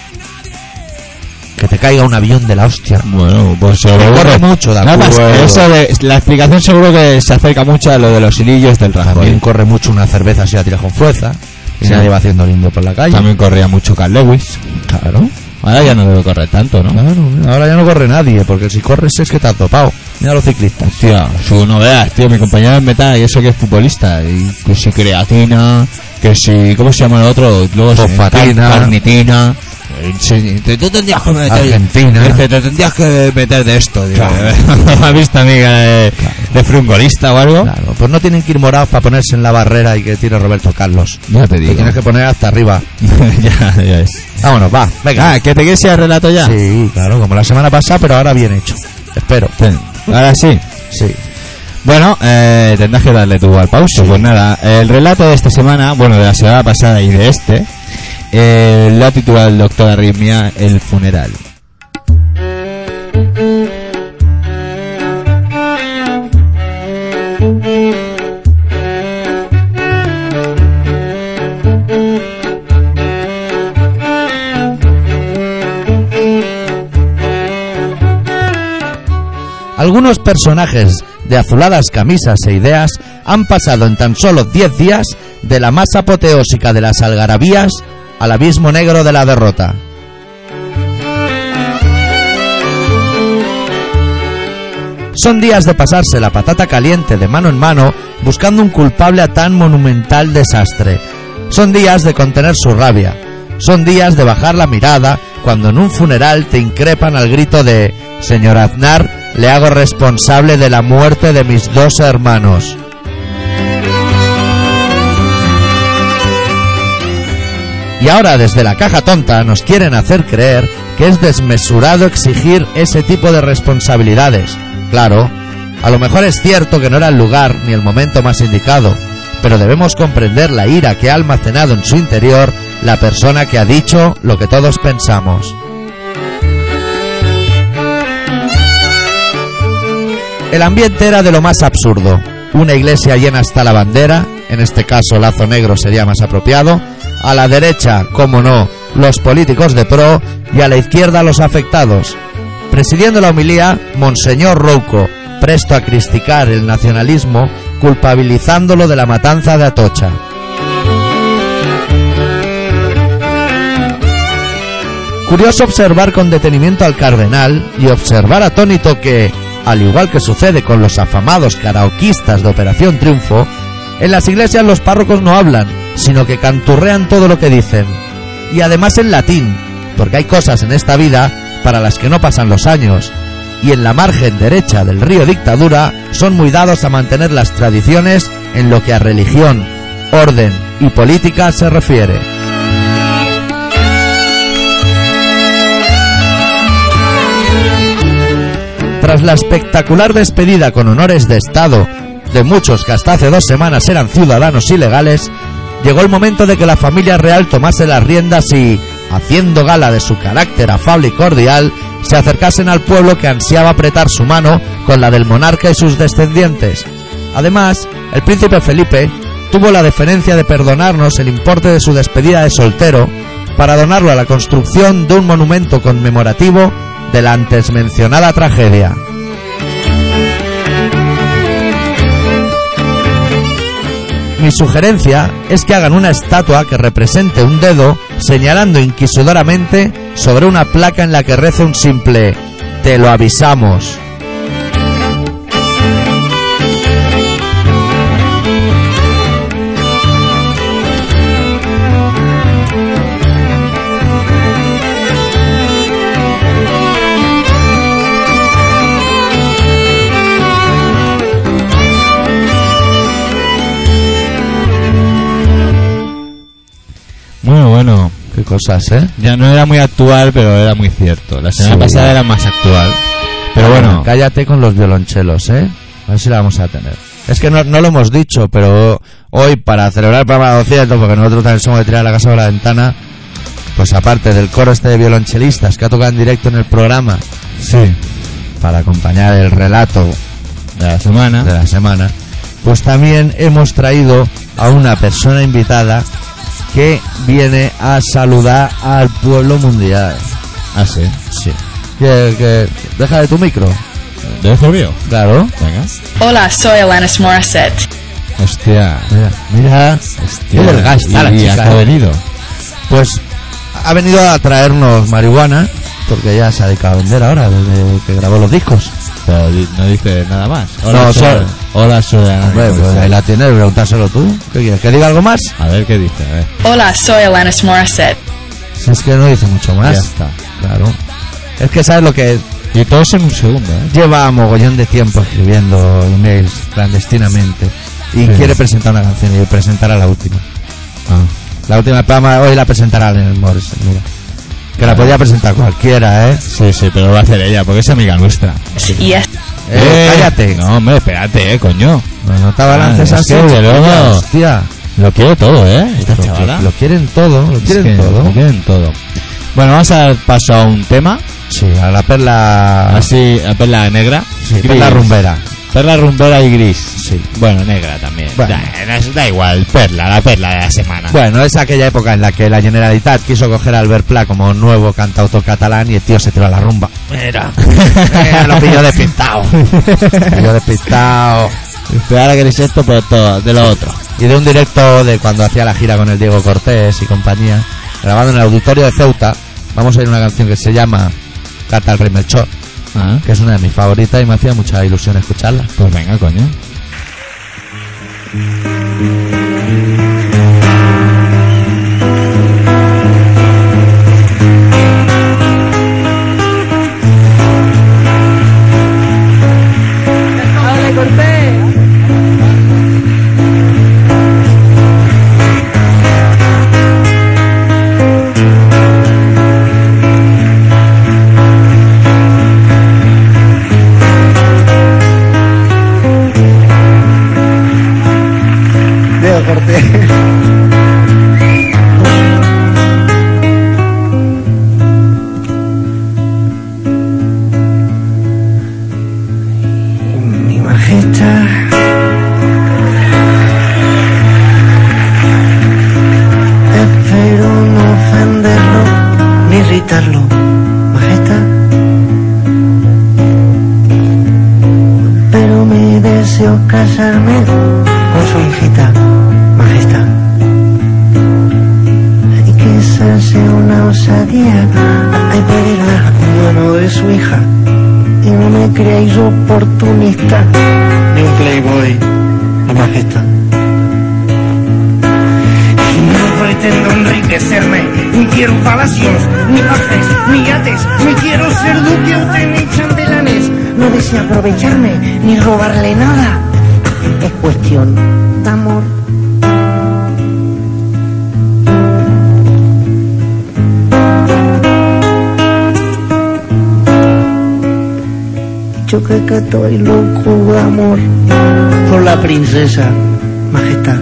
Que te caiga un avión de la hostia. Bueno, pues seguro corre que- mucho, de Nada más, acuerdo. eso de, la explicación seguro que se acerca mucho a lo de los hilillos del También Rajoy. corre mucho una cerveza si la tiras con fuerza. Y Sí. nadie va haciendo lindo por la calle. También corría mucho Carl Lewis. Claro. Ahora ya no debe correr tanto, ¿no? Claro, ahora ya no corre nadie, porque si corres es que te has topado. Mira los ciclistas. Tío, su no veas, tío, mi compañero en metal y eso que es futbolista. Y que si creatina, que si, ¿cómo se llama el otro? Luego se- Fosfatina. car- carnitina. Eh, sí, te- Tú tendrías que meter. Argentina. Dice, te tendrías que meter de esto, tío. ¿Has visto amiga de, de frungolista o algo? Claro, pues no tienen que ir morados para ponerse en la barrera y que tire Roberto Carlos. Ya te Te digo. tienes que poner hasta arriba. ya, ya es. Vámonos, va, venga. Ah, ¿que te quieres ir al relato ya? Sí, claro, como la semana pasada, pero ahora bien hecho. Espero. Ten. Ahora sí. Sí. Bueno, eh, tendrás que darle tú al pauso. Pues nada, el relato de esta semana, bueno, de la semana pasada y de este, eh, lo ha titulado el doctor Arritmia, El funeral. Algunos personajes de azuladas camisas e ideas han pasado en tan solo diez días de la más apoteósica de las algarabías al abismo negro de la derrota. Son días de pasarse la patata caliente de mano en mano buscando un culpable a tan monumental desastre. Son días de contener su rabia. Son días de bajar la mirada cuando en un funeral te increpan al grito de «Señor Aznar, le hago responsable de la muerte de mis dos hermanos». Y ahora desde la caja tonta nos quieren hacer creer que es desmesurado exigir ese tipo de responsabilidades. Claro, a lo mejor es cierto que no era el lugar ni el momento más indicado, pero debemos comprender la ira que ha almacenado en su interior la persona que ha dicho lo que todos pensamos. El ambiente era de lo más absurdo. Una iglesia llena hasta la bandera, en este caso lazo negro sería más apropiado, a la derecha, como no, los políticos de pro y a la izquierda los afectados. Presidiendo la homilía, Monseñor Rouco, presto a criticar el nacionalismo, culpabilizándolo de la matanza de Atocha. Curioso observar con detenimiento al cardenal y observar atónito que, al igual que sucede con los afamados karaoquistas de Operación Triunfo, en las iglesias los párrocos no hablan, sino que canturrean todo lo que dicen. Y además en latín, porque hay cosas en esta vida para las que no pasan los años, y en la margen derecha del río Dictadura son muy dados a mantener las tradiciones en lo que a religión, orden y política se refiere. Tras la espectacular despedida con honores de Estado de muchos que hasta hace dos semanas eran ciudadanos ilegales, llegó el momento de que la familia real tomase las riendas y, haciendo gala de su carácter afable y cordial, se acercasen al pueblo que ansiaba apretar su mano con la del monarca y sus descendientes. Además, el príncipe Felipe tuvo la deferencia de perdonarnos el importe de su despedida de soltero para donarlo a la construcción de un monumento conmemorativo de la antes mencionada tragedia. Mi sugerencia es que hagan una estatua que represente un dedo señalando inquisidoramente sobre una placa en la que reza un simple "Te lo avisamos". Bueno, bueno. Qué cosas, ¿eh? Ya no era muy actual, pero era muy cierto. La semana Sí. pasada era más actual. Pero bueno, Cállate con los violonchelos, ¿eh? A ver si la vamos a tener. Es que no, no lo hemos dicho, pero hoy, para celebrar el programa doscientos, porque nosotros también somos de tirar la casa por la ventana, pues aparte del coro este de violonchelistas que ha tocado en directo en el programa, sí, para acompañar el relato de la semana. de la semana, pues también hemos traído a una persona invitada que viene a saludar al pueblo mundial. Ah, sí. Sí. Que, que, deja de tu micro. ¿De Fobio? Claro. Venga. Hola, soy Alanis Morissette. Hostia. Mira, mira. Hostia. Qué delgada está la ¿Y chica, a qué ha eh? venido? Pues ha venido a traernos marihuana, porque ya se ha dedicado a vender ahora, desde que grabó los discos. Pero di- no dice nada más. No, soy, solo- hola, soy Alanis Hombre, pues Morissette. ahí la tienes, pregúntaselo tú. ¿Qué quieres? ¿Que diga algo más? A ver qué dice, a ver. Hola, soy Alanis Morissette. Si es que no dice mucho más. Ya está. Claro. Es que sabes lo que es. Y todos en un segundo, ¿eh? Lleva mogollón de tiempo escribiendo emails clandestinamente y Sí. quiere presentar una canción y presentará la última. Ah. La última programa hoy la presentará en el Morrison, mira. Que la podía presentar cualquiera, ¿eh? Sí, sí, pero lo va a hacer ella, porque es amiga nuestra. Y es Eh, cállate. No, hombre, espérate, eh, coño. No, no te abalances Ah, es así, que, de luego- chiquilla, hostia. Lo quiero todo, ¿eh? Esta Lo, chavala. lo quieren todo, lo Es quieren que todo. Lo quieren todo. Bueno, vamos a dar paso a un tema. Sí, a la perla. Así, a perla negra. Sí, Gris. perla rumbera. Perla rumbera y gris. Sí. Bueno, negra también. Bueno. Da, da- da igual, perla, la perla de la semana. Bueno, es aquella época en la que la Generalitat quiso coger a Albert Pla como nuevo cantautor catalán y el tío se tiró a la rumba. Mira, Mira, lo pilló despistado. Pilló despistado. Ahora queréis esto, pero todo, de lo otro. Y de un directo de cuando hacía la gira con el Diego Cortés y compañía, grabado en el auditorio de Ceuta, vamos a ir a una canción que se llama Cata el Rey Melchor, Ah, que es una de mis favoritas y me hacía mucha ilusión escucharla. pues venga, coño. Diego Cortés. Mi majestad, espero no ofenderlo ni irritarlo, majestad, pero me deseo casarme con su hijita, majestad, y que esa sea una osadía, ay, pedir la mano de su hija. Y no me creáis oportunista ni un playboy, mi majestad. Y no pretendo enriquecerme, ni quiero palacios, ni pajes, ni yates, ni quiero ser duque o tener chambelanes. No deseo aprovecharme, ni robarle nada. Es cuestión de amor. Yo que que estoy loco de amor por la princesa, majestad.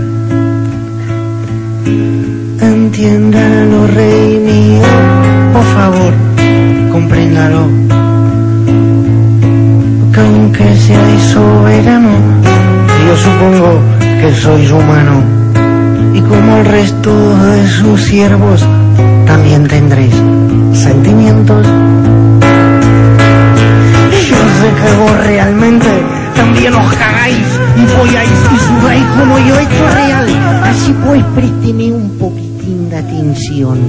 Entiéndalo, rey mío, por favor, compréndalo. Que aunque seáis soberano, yo que sois humano, y como el resto de sus siervos, también tendréis sentimientos. Yo sé que vos realmente también os cagáis y folláis y sudáis como yo, esto es real. Así pues, présteme un poquitín de atención.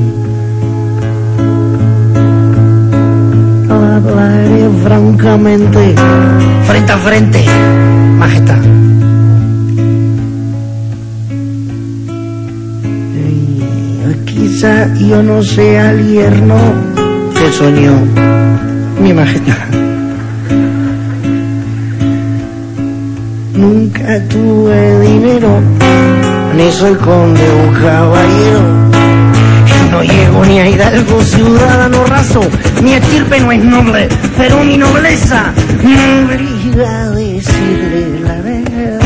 Hablaré francamente, frente a frente, majestad. Eh, Quizá yo no sea el yerno que soñó mi majestad. Nunca tuve dinero, ni soy conde o caballero. No llego ni a hidalgo, ciudadano raso, mi estirpe no es noble, pero mi nobleza me obliga a decirle la verdad.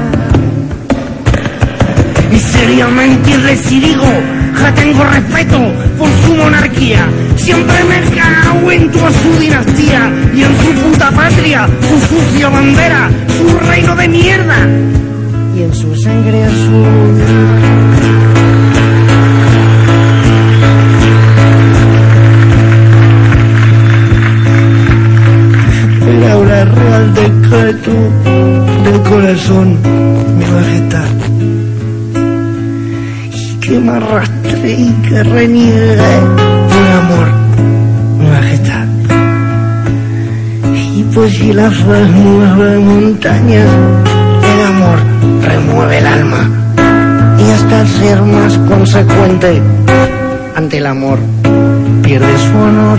Y sería mentirle si digo, ja tengo respeto por su monarquía. Siempre me cago en toda su dinastía y en su puta patria, su sucia bandera, su reino de mierda y en su sangre azul. El aura real decreto del corazón, mi majestad, y que me arrastre y que reniegue un amor, mi majestad. Y pues si la fe mueve montañas, el amor remueve el alma, y hasta el ser más consecuente ante el amor pierde su honor.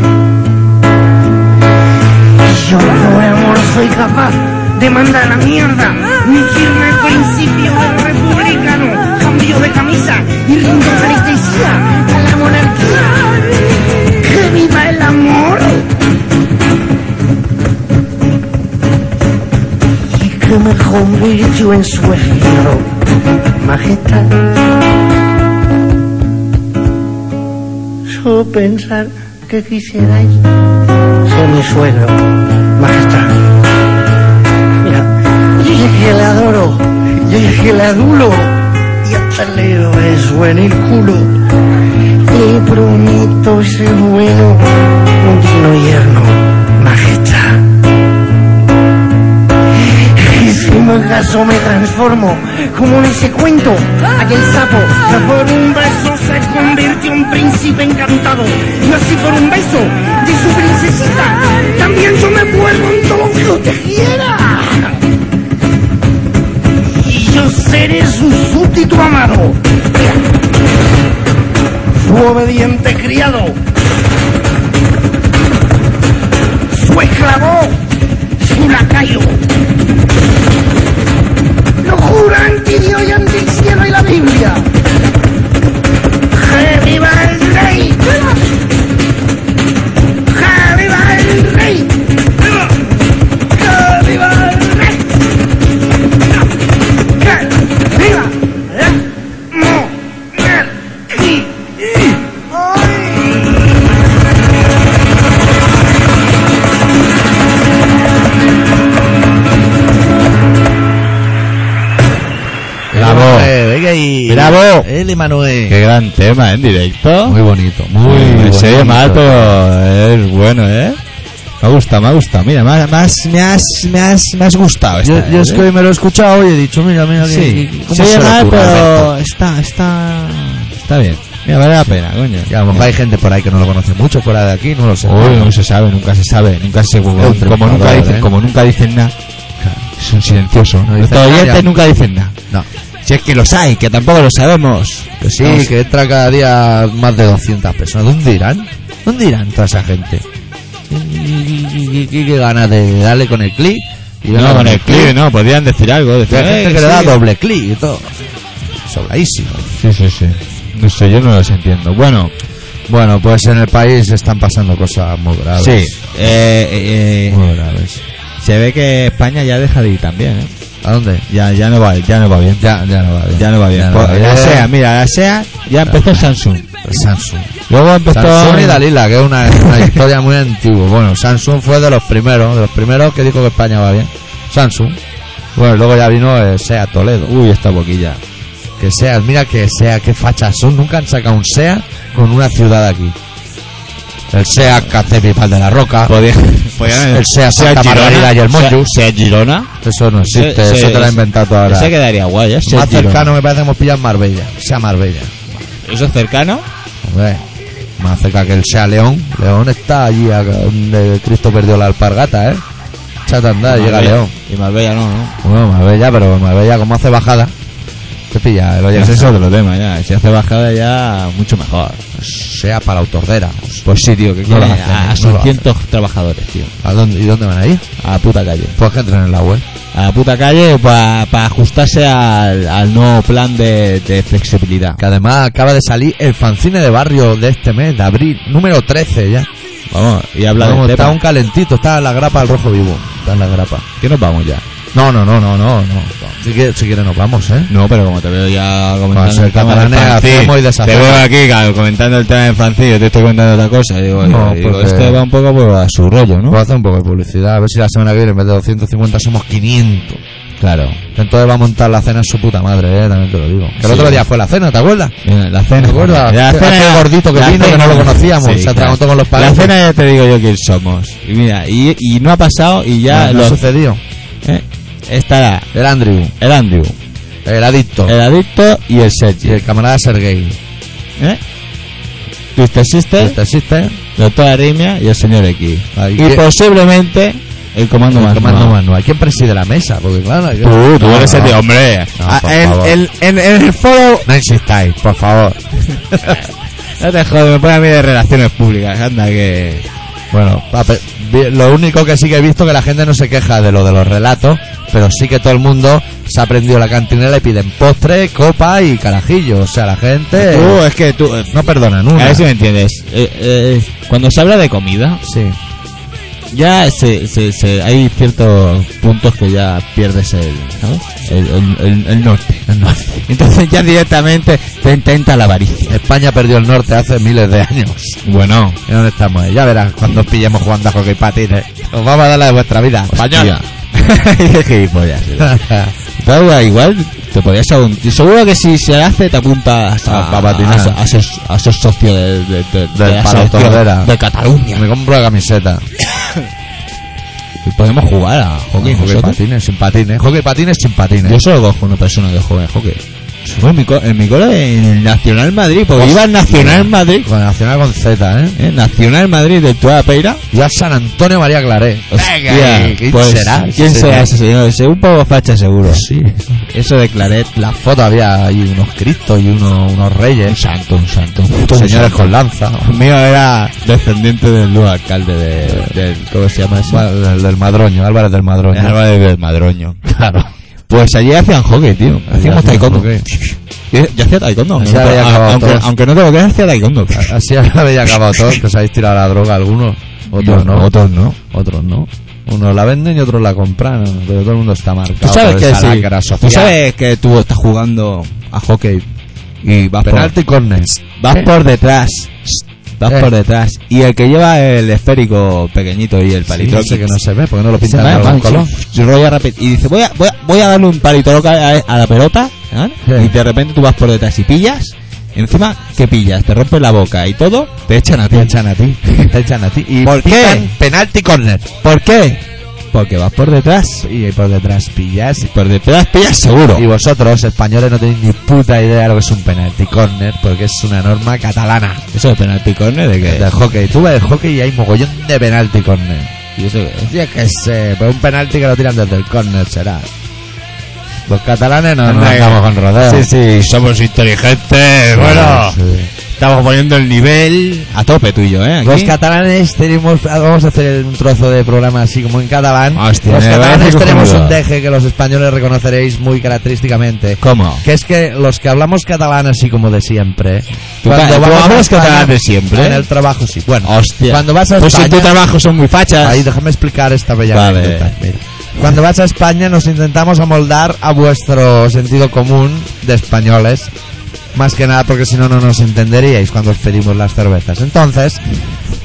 Yo por amor soy capaz de mandar a la mierda mi firme principio republicano, cambio de camisa y rindo pleitesía a la monarquía. ¡Que viva el amor! Y que me convirtió en su ejemplo, majestad. Solo pensar que quisierais ser mi suegro, majestad. Mira, yo es que la adoro, yo es que la adulo, y hasta le beso en el culo. Le prometo ser bueno, un digno yerno, majestad. Y si me caso me transformo, como en ese cuento, aquel sapo que por un beso se convirtió en príncipe encantado, y así por un beso de su princesita, también yo me vuelvo en todo lo que usted quiera. Y yo seré su súbdito amado, su obediente criado, su esclavo, su lacayo. Lo juro ante Dios y ante el cielo y la Biblia. ¡Que viva el rey! ¡Que viva el rey! ¡Que viva el rey! ¡Que viva la monarquía! Bravo. Eh, venga ahí. Bravo. Eli Manuel. Qué gran tema, ¿eh? En directo. Muy bonito, muy, Muy bonito. se oye mal, pero es bueno, ¿eh? Me ha gustado, me ha gustado. Mira, más, más me, has, me, has, me has gustado esta, Yo, yo es ¿eh? que hoy me lo he escuchado y he dicho, mira, mira, que- Sí, que- ¿cómo se oye se le mal, ocurre pero esto? está, está, está bien. Mira, vale la pena, coño. Y a lo mejor hay gente por ahí que no lo conoce mucho fuera de aquí, no lo sé. Uy, no se sabe, nunca se sabe, nunca se como, Es un como nunca triunfador, dicen, ¿eh? como nunca dicen nada. Son silenciosos. No dicen Nuestros nada, oyentes ya. nunca dicen nada. No. Si es que los hay, que tampoco lo sabemos. Que sí, Vamos. que entra cada día más de doscientas personas. ¿Dónde irán? ¿Dónde irán toda esa gente? Qué ganas de darle con el clic. Y No, con el clip, no, podrían decir algo. Decir, Hay gente "Eh, que sí". le da doble clic y todo. Sobradísimo. Sí, sí, sí. No sé, yo no los entiendo. Bueno, Bueno, pues en el país están pasando cosas muy graves. sí. Eh, eh, Muy graves. se ve que España ya deja de ir también, ¿eh? ¿A dónde? Ya, ya no va, ya no va bien. Ya, ya no va bien. Ya no va bien. Ya no Pues va la bien. SEA, mira, la SEA ya empezó Samsung. Samsung. Luego empezó Samsung y Dalila, que es una, una historia muy antigua. Bueno, Samsung fue de los primeros, de los primeros que dijo que España va bien. Samsung. Bueno, y luego ya vino el SEAT Toledo. Uy, esta boquilla. Que SEAT, mira que SEAT, qué fachas son. Nunca han sacado un SEAT con una ciudad aquí. El SEAT Catepi-Pal de la Roca. Podía, El SEAT Santa Margarida y el Monjus. Sea Girona. Eso no existe, Ese- eso te lo ese- has inventado tú ahora. Ese quedaría guay, ¿eh? Sea Más Girona. cercano me parece que hemos pillado en Marbella. SEAT Marbella. ¿Eso es cercano? Hombre, más cerca que el SEAT León. León está allí a donde Cristo perdió la alpargata, ¿eh? Chata andar, llega Marbella. León. Y Marbella no, ¿no? Bueno, Marbella, pero Marbella como hace bajada, te pilla, lo Ese llegas es otro tema ya. Si hace bajada ya, mucho mejor. SEAT para la Autordera. Pues sí, tío, que No lo quiere hacen, a, a no sus lo cientos trabajadores, tío. ¿A dónde, ¿Y dónde van a ir? A la puta calle. Pues que entren en la web. A la puta calle para ajustarse al, al nuevo plan de, de flexibilidad. Que además acaba de salir el fanzine de barrio de este mes, de abril, número trece ya. Vamos, y habla Vamos, de está tema. un calentito, está en la grapa al rojo vivo. Está en la grapa. Que nos vamos ya. No, no, no, no, no, no. Si quieres, si quieres nos vamos, ¿eh? No, pero como te veo ya Va a comentando ser el tema del catalanes, Francis, hacemos y te deshacemos. veo aquí claro, comentando el tema del Francis, yo te estoy comentando otra cosa. Digo, No, digo, porque- este va un poco pues, a su rollo, ¿no? Puedo hacer un poco de publicidad, a ver si la semana que viene en vez de doscientos cincuenta somos quinientos. Claro. Entonces va a montar la cena en su puta madre, ¿eh? También te lo digo. Que el Sí. otro día fue la cena, ¿te acuerdas? Mira, la cena. ¿Te acuerdas? La Aquel cena- gordito que la vino, que cena- no lo conocíamos, Sí, se atragantó claro. con los La palitos. cena ya te digo yo quién somos. Y mira, y, y no ha pasado y ya No, no lo, sucedió. eh, estará El Andrew, el Andrew, el adicto el adicto y el y Sergi. el camarada Sergei. ¿Eh? Twister Sister, Este existe. Doctor Arritmia y el señor X. Ahí. Y posiblemente el comando El más comando nuevo. manual. ¿Quién preside la mesa? Porque claro, hay que- Tú, tú No, eres el no. tío, hombre. No, Ah, por en, favor. en, en, en el foro. No insistáis, por favor. No te jodas, me pone a mí de relaciones públicas. Anda, que. Bueno, pa- pe- vi- lo único que sí que he visto que la gente no se queja de lo de los relatos, pero sí que todo el mundo se ha prendido la cantinela y piden postre, copa y carajillo. O sea, la gente Tú, es que tú. no perdona A nunca. ver si me entiendes. Eh, eh, cuando se habla de comida, Sí. ya se, se, se- hay ciertos puntos que ya pierdes el, ¿sabes? El, el, el- el norte. Entonces ya directamente te intenta la avaricia. España perdió el norte hace miles de años. Bueno, ¿Y dónde estamos? Ya verás cuando os pillemos jugando a hockey patines. Os vamos a dar la de vuestra vida. España. Qué gilipollas. Pero igual te podías apuntar. Seguro que si se hace te apuntas a, A- a patinar. a, a ser, a ser socio de, de, de, de la Palo selección Tordera. de Cataluña. Me compro la camiseta. Y podemos jugar a hockey. Hockey nosotros. patines, sin patines. Hockey patines, sin patines. Yo solo cojo una persona que juega en hockey. Fue en mi, co- en mi cole en el Nacional Madrid, porque iba al Nacional Madrid. Con Nacional con Z, ¿eh? ¿eh? Nacional Madrid de Tuada Peira. Yo a San Antonio María Claré. Hostia, ¿quién pues, será? ¿Quién ese será señor? ese señor? Ese un poco facha seguro. Sí. Eso de Claret. La foto había ahí unos cristos y unos, unos Un reyes. santo, un santo. Un Señores santo. con lanza. El mío era descendiente del nuevo alcalde de, del. ¿Cómo se llama eso? Bueno, del, del Madroño, Álvarez del Madroño. Álvarez del Madroño. Claro. Pues allí hacían hockey, tío. Hacíamos hacían taekwondo. hockey. Yo yo hacía taekwondo. Así aunque, había acabado aunque, todos. aunque no te lo creas, hacía taekwondo. Así habéis acabado todos, que os habéis tirado la droga algunos. Otros no. Otros no. Otros no. Unos la venden y otros la compran, pero todo el mundo está marcado. Tú sabes por que esa sí. lacra Tú social. sabes que tú estás jugando a hockey y vas Penalti corner. por, vas ¿Qué? por detrás. Vas ¿Qué? por detrás. Y el que lleva el esférico pequeñito y el Sí, palito. ese que no se ve, porque no lo se pintan de va, algún va, color. se rolla rápido. Y dice, voy a, voy a, voy a darle un palito loca a, a la pelota. ¿eh? Sí. Y de repente tú vas por detrás y pillas. Encima, ¿qué pillas? Te rompes la boca y todo. Te echan a ti. Te echan a ti. Te echan a ti. Y ¿Por qué? pitan penalti corner. ¿Por qué? Porque vas por detrás. Y por detrás pillas. Por detrás pillas seguro. Y vosotros, españoles, no tenéis ni puta idea de lo que es un penalti corner, porque es una norma catalana Eso de penalti corner de del que. hockey. Tú ves el hockey y hay mogollón de penalti corner. ¿Y eso qué es? Sí, es que sé, pero un penalti que lo tiran desde el corner será. Los catalanes no nos Anda, andamos con rodeos. Sí, sí, somos inteligentes. Bueno, Sí. estamos poniendo el nivel a tope tú y yo, ¿eh? Aquí. Los catalanes tenemos, vamos a hacer un trozo de programa así como en catalán. Hostia, los me catalanes parece tenemos cojonudo. un deje que los españoles reconoceréis muy característicamente. ¿Cómo? Que es que los que hablamos catalán así como de siempre. ¿Tú ca- tú vamos a hablas España, catalán de siempre? En el trabajo sí. Bueno, Hostia. cuando vas a Pues España. en tu trabajo son muy fachas. Ahí déjame explicar esta bella Vale. anécdota. Mira. Cuando vas a España nos intentamos amoldar a vuestro sentido común de españoles. Más que nada porque si no, no nos entenderíais cuando os pedimos las cervezas. Entonces,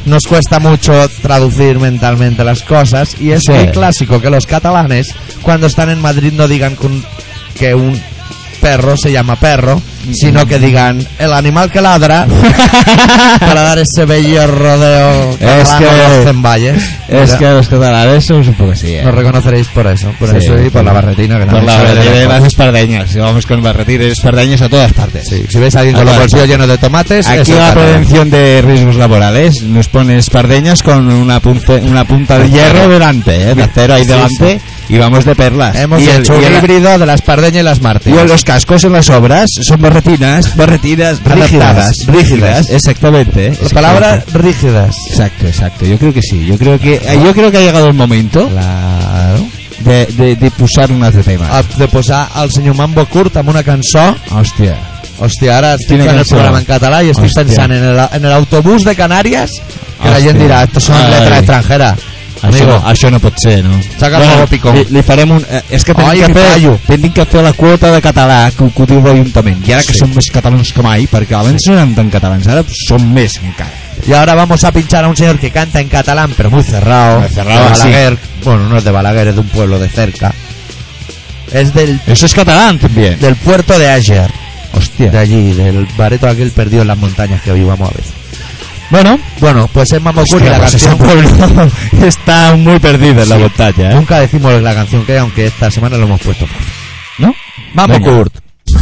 nos cuesta mucho traducir mentalmente las cosas, y es Sí. muy clásico que los catalanes, cuando están en Madrid, no digan que un, que un perro se llama perro, sino que digan el animal que ladra, para dar ese bello rodeo catalano que- a los Zemballes. Es Mira, que los catalanes somos un poco así, ¿eh? nos reconoceréis por eso, por Sí, eso y por la barretina que Por también la sabe de barretina y lejos. las espardeñas. Si vamos con barretina y espardeñas a todas partes. Sí, si ves a alguien A con los todas bolsillos partes. llenos de tomates, es Aquí el la catalán. prevención de riesgos laborales nos pone espardeñas con una, punce- una punta de hierro delante, ¿eh? De acero ahí Sí, delante, y vamos de perlas. Hemos y el- hecho y un el- híbrido de la espardeña y las y martillas. los cascos en las obras son barretinas, barretinas Rígidas, adaptadas, rígidas. exactamente. ¿eh? La palabra Exactamente. rígidas. Exacto, exacto. Yo creo que sí. Yo creo que eh, yo creo que ha llegado el momento Claro. de, de, de posar un altre tema. Ah, de posar el senyor Mambo Curt amb una cançó. Hòstia. Hòstia, ara estic Quina fent el cançó? programa en català i estic Hòstia. pensant en el, en el autobús de Canàries, que la Hòstia. gent dirà, esto son Ai. letra extranjera. Això, Amigo, no, això no pot ser, no? Saca el nuevo picó. Li, li farem un... Eh, és que tenim Ai, que, que fer, fallo. tenim que fer la quota de català que, que ho diu l'Ajuntament. I ara que Sí. som més catalans que mai, perquè abans no érem tan catalans, ara som més encara. y ahora vamos a pinchar a un señor que canta en catalán, pero muy cerrado. Muy cerrado, de así. Balaguer. Bueno, no es de Balaguer, es de un pueblo de cerca. Es del, Eso es catalán también. del puerto de Àger. De Hòstia. allí, del bareto aquel perdido en las montañas que vivamos a veces. Bueno, Bueno, pues es Mambo Curt y la pues ese canción. pueblo está muy perdido en la Sí. montaña, ¿eh? Nunca decimos la canción que hay, aunque esta semana lo hemos puesto. ¿No? Mambo Venga. Curt.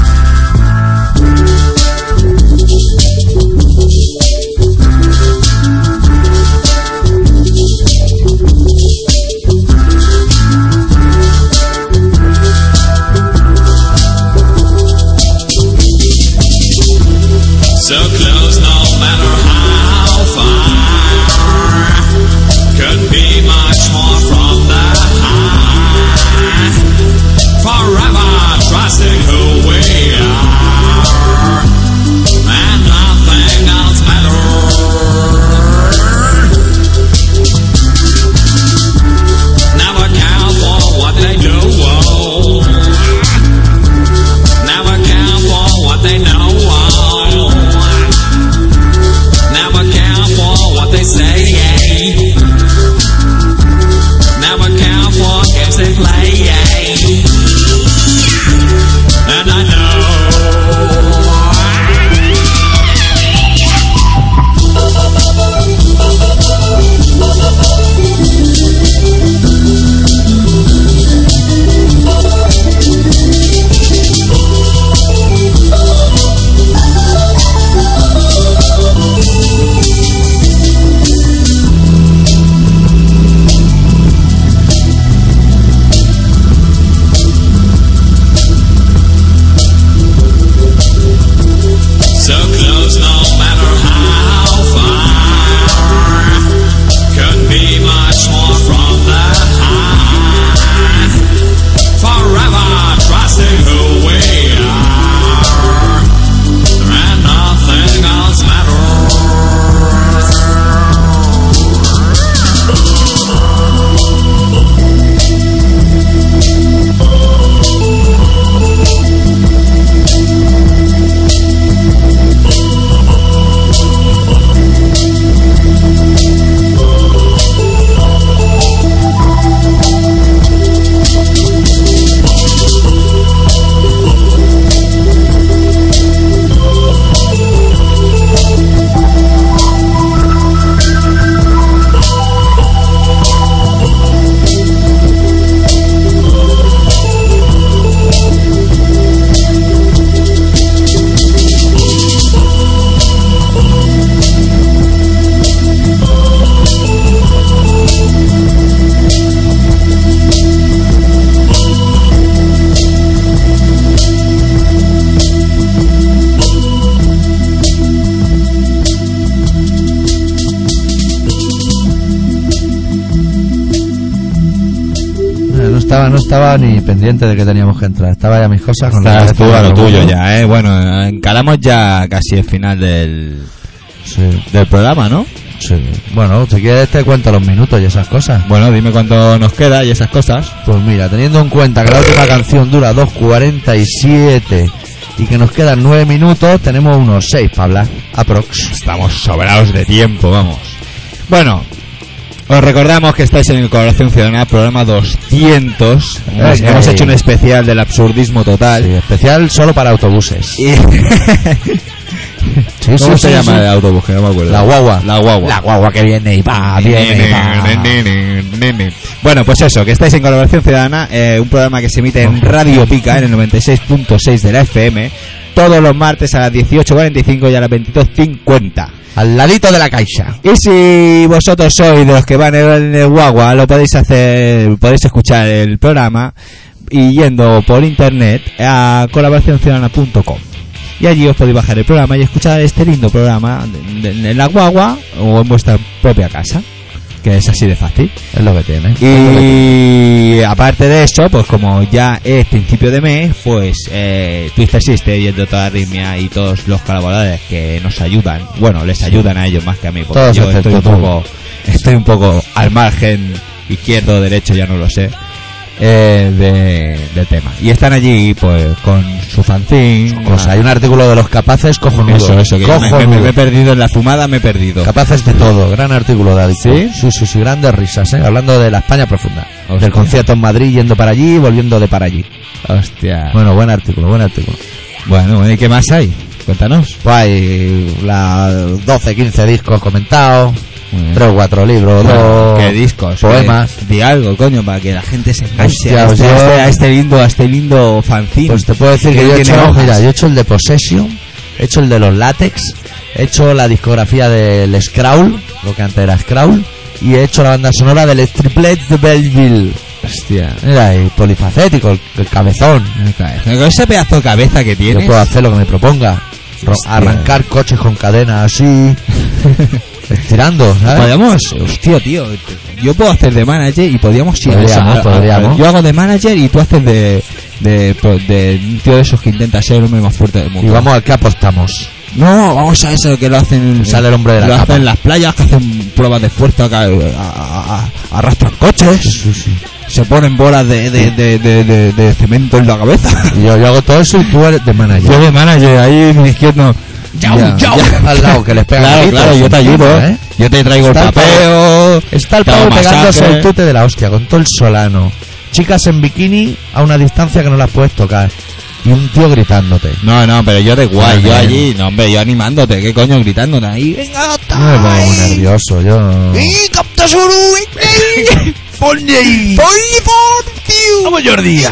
So close, no matter how far. Could be much more from the high. Forever trusting who we are, and nothing else matters. Never care for what they do. Never care for what they know. Never care for what they say. Never care for games they play. And I know. So close, no matter how far. Could be much more from the high. Forever trusting who we are, and nothing else Eh, No estaba, no estaba ni pendiente de que teníamos que entrar. Estaba ya mis cosas con la Estás tú cabeza a lo en el tuyo mundo. ya, ¿eh? Bueno, encaramos ya casi el final del, Sí, del programa, ¿no? sí. Bueno, si quieres te cuento los minutos y esas cosas. Bueno, dime cuánto nos queda y esas cosas. Pues mira, teniendo en cuenta que la última canción dura dos cuarenta y siete y que nos quedan nueve minutos, tenemos unos seis para hablar. Aprox. Estamos sobrados de tiempo, vamos. Bueno, os recordamos que estáis en Colaboración Ciudadana, programa doscientos. Hemos, Ey, hemos ey. hecho un especial del absurdismo total. Sí, especial solo para autobuses. Y... Sí, ¿Cómo sí, se sí, llama sí. el autobús? Que no me acuerdo. La guagua. La guagua. La guagua que viene y va, viene y va. Bueno, pues eso, que estáis en Colaboración Ciudadana, eh, un programa que se emite en Radio Pica, en el noventa y seis punto seis de la F M, todos los martes a las dieciocho cuarenta y cinco y a las veintidós cincuenta. Al ladito de la caixa. Y si vosotros sois de los que van en el guagua, lo podéis hacer, podéis escuchar el programa y yendo por internet a colaboración ciudadana punto com. Y allí os podéis bajar el programa y escuchar este lindo programa de- de- en la guagua o en vuestra propia casa, que es así de fácil. Es lo que tiene. Y aparte de eso, pues como ya es principio de mes, pues eh, Twister Sister y el Doctor Arritmia y todos los colaboradores que nos ayudan, bueno, les ayudan a ellos más que a mí, porque Todos yo excepto estoy un tú. poco, estoy un poco al margen, izquierdo o derecho, ya no lo sé, eh, de, del tema. Y están allí, pues, con su fanzine. Cosa, hay un artículo de los capaces cojonudo. Eso, eso, que yo me, me- cojonudo. me he perdido en la fumada, me he perdido. Capaces de todo, gran artículo de Adicto. ¿Sí? Sí, sí, sí, grandes risas, ¿eh? Hablando de la España profunda. Hostia. Del concierto en Madrid, yendo para allí y volviendo de para allí. Hostia. Bueno, buen artículo, buen artículo. Bueno, ¿y qué más hay? Cuéntanos. Pues hay la doce, quince discos comentados, Muy bien. tres o cuatro libros, dos ¿Qué discos? poemas. ¿Qué? Di algo, coño, para que la gente se enganche Hostia, a, este, pues yo- a este- a este lindo, a este lindo fanzine. Pues te puedo decir que yo he tiene hecho, hojas. mira, yo he hecho el de Possession, he hecho el de los Látex, he hecho la discografía del Scrawl, lo que antes era Scrawl, y he hecho la banda sonora del Triplets de Belleville. Hostia. Mira, y polifacético, el, el cabezón. Con ese pedazo de cabeza que Yo tienes. puedo hacer lo que me proponga. Ro- Hostia. Arrancar coches con cadena así, estirando, ¿sabes? Podríamos, hostia, tío. Yo puedo hacer de manager y podríamos ir Podríamos, a- a- podríamos. Yo hago de manager y tú haces de. De, pues, de un tío de esos que intenta ser el hombre más fuerte del mundo. Y vamos al que apostamos. No, vamos a eso que lo hacen. Sale el hombre de la Lo capa. hacen en las playas, que hacen pruebas de fuerza, que a- a- a- arrastran coches. Se ponen bolas de, de, de, de, de- de cemento en la cabeza. Y yo, yo hago todo eso y tú eres de manager. Yo de manager, ahí en mi izquierdo. Yau, yau. Al lado, que les pega Claro, gritos. claro, yo te ayudo. ¿eh? Yo te traigo Está el el papeo. Está el te hago pavo pegándose masaje. el tute de la hostia, con todo el solano. Chicas en bikini a una distancia que no las puedes tocar. Y un tío gritándote. No, no, pero yo de guay, Ah, yo bien. allí, no, hombre, yo animándote, ¿qué coño? Gritándote ahí. Venga, Yo me pongo muy nervioso, yo... Vamos, Jordi.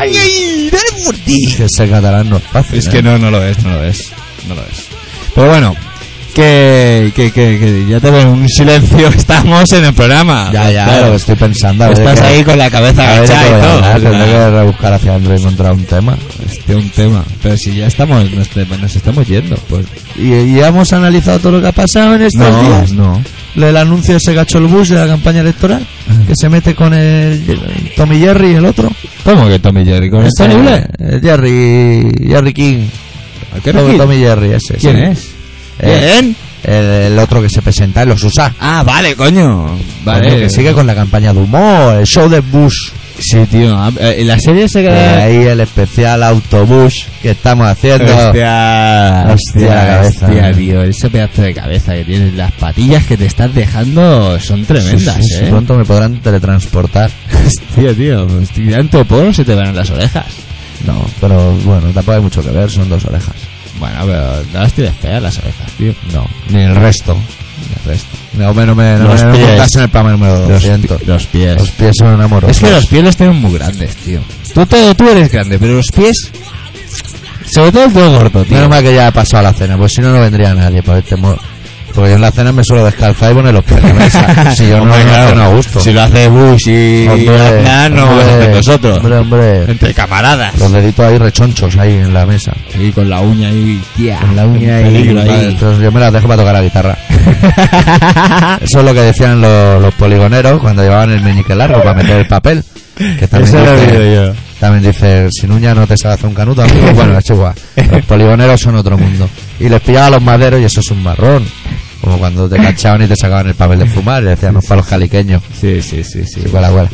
Que ese catalán no es fácil, Es ¿eh? que no, no lo es, no lo es, no lo es. Pero bueno, que, que, que, que ya te veo en un silencio, estamos en el programa. Ya, ya, Claro. lo que estoy pensando. a ver Estás de qué- ahí con la cabeza a ver de qué agachada y voy a todo. hablar, O Tendré sea, que rebuscar hacia adentro y encontrar un tema. Hostia, un tema. Pero si ya estamos, nos, te- nos estamos yendo, pues. Y, y hemos analizado todo lo que ha pasado en estos No, días. no. El anuncio ese gacho el Bush de la campaña electoral, que se mete con el, el Tommy Jerry, el otro. ¿Cómo que Tommy Jerry? ¿Con Ese, Tony Blair? eh, Jerry, Jerry King. ¿Qué Tommy, Tommy, Tommy Jerry, ese. ¿Quién sí. es? Eh, ¿Quién? El, el otro que se presenta en los U S A. Ah, vale, coño. Vale. Coño, que sigue con la campaña de humor, el show de Bush. Sí, tío. ah, eh, la serie se Eh, queda. ahí el especial autobús que estamos haciendo. Hostia, Hostia, la cabeza. hostia, tío, ese pedazo de cabeza que tienes, las patillas que te estás dejando son tremendas, Sí, sí, sí, eh. pronto me podrán teletransportar. Hostia, tío, hostia, tanto poro se te van en las orejas. No, pero bueno, tampoco hay mucho que ver, son dos orejas. Bueno, pero no las tienes feas las orejas, tío. No, ni el resto. El resto. No, me, no me, no Los me, no me pies. pongas en el programa número Los, doscientos. pi- los pies. Los pies son amorosos. Es que los pies los tenemos muy grandes, tío. Tú, todo, tú eres grande, pero los pies. Sobre todo el dedo gordo, tío. Menos mal que ya he pasado la cena, pues si no, no vendría nadie. Por este mo- Porque yo en la cena me suelo descalzar y poner los pies en la mesa. Si yo no, Hombre, no claro, ceno a gusto. Si lo hace Bush y Hombre, Aznar, no vamos a hacer nosotros. Hombre, hombre. Entre camaradas. Los deditos ahí rechonchos ahí en la mesa. Y con la uña ahí, tía. Con la uña ahí. peligro Vale, ahí. entonces yo me las dejo para tocar la guitarra. Eso es lo que decían los, los poligoneros cuando llevaban el meñique largo para meter el papel. Que también Eso lo he dice, oído yo. también dice, sin uña no te sabe hacer un canuto, amigo. Bueno, es igual. Los poligoneros son otro mundo. Y les pillaba a los maderos y eso es un marrón. Como cuando te cachaban y te sacaban el papel de fumar y decían, no para los caliqueños. Sí, sí, sí, sí. Sí, cuela, cuela.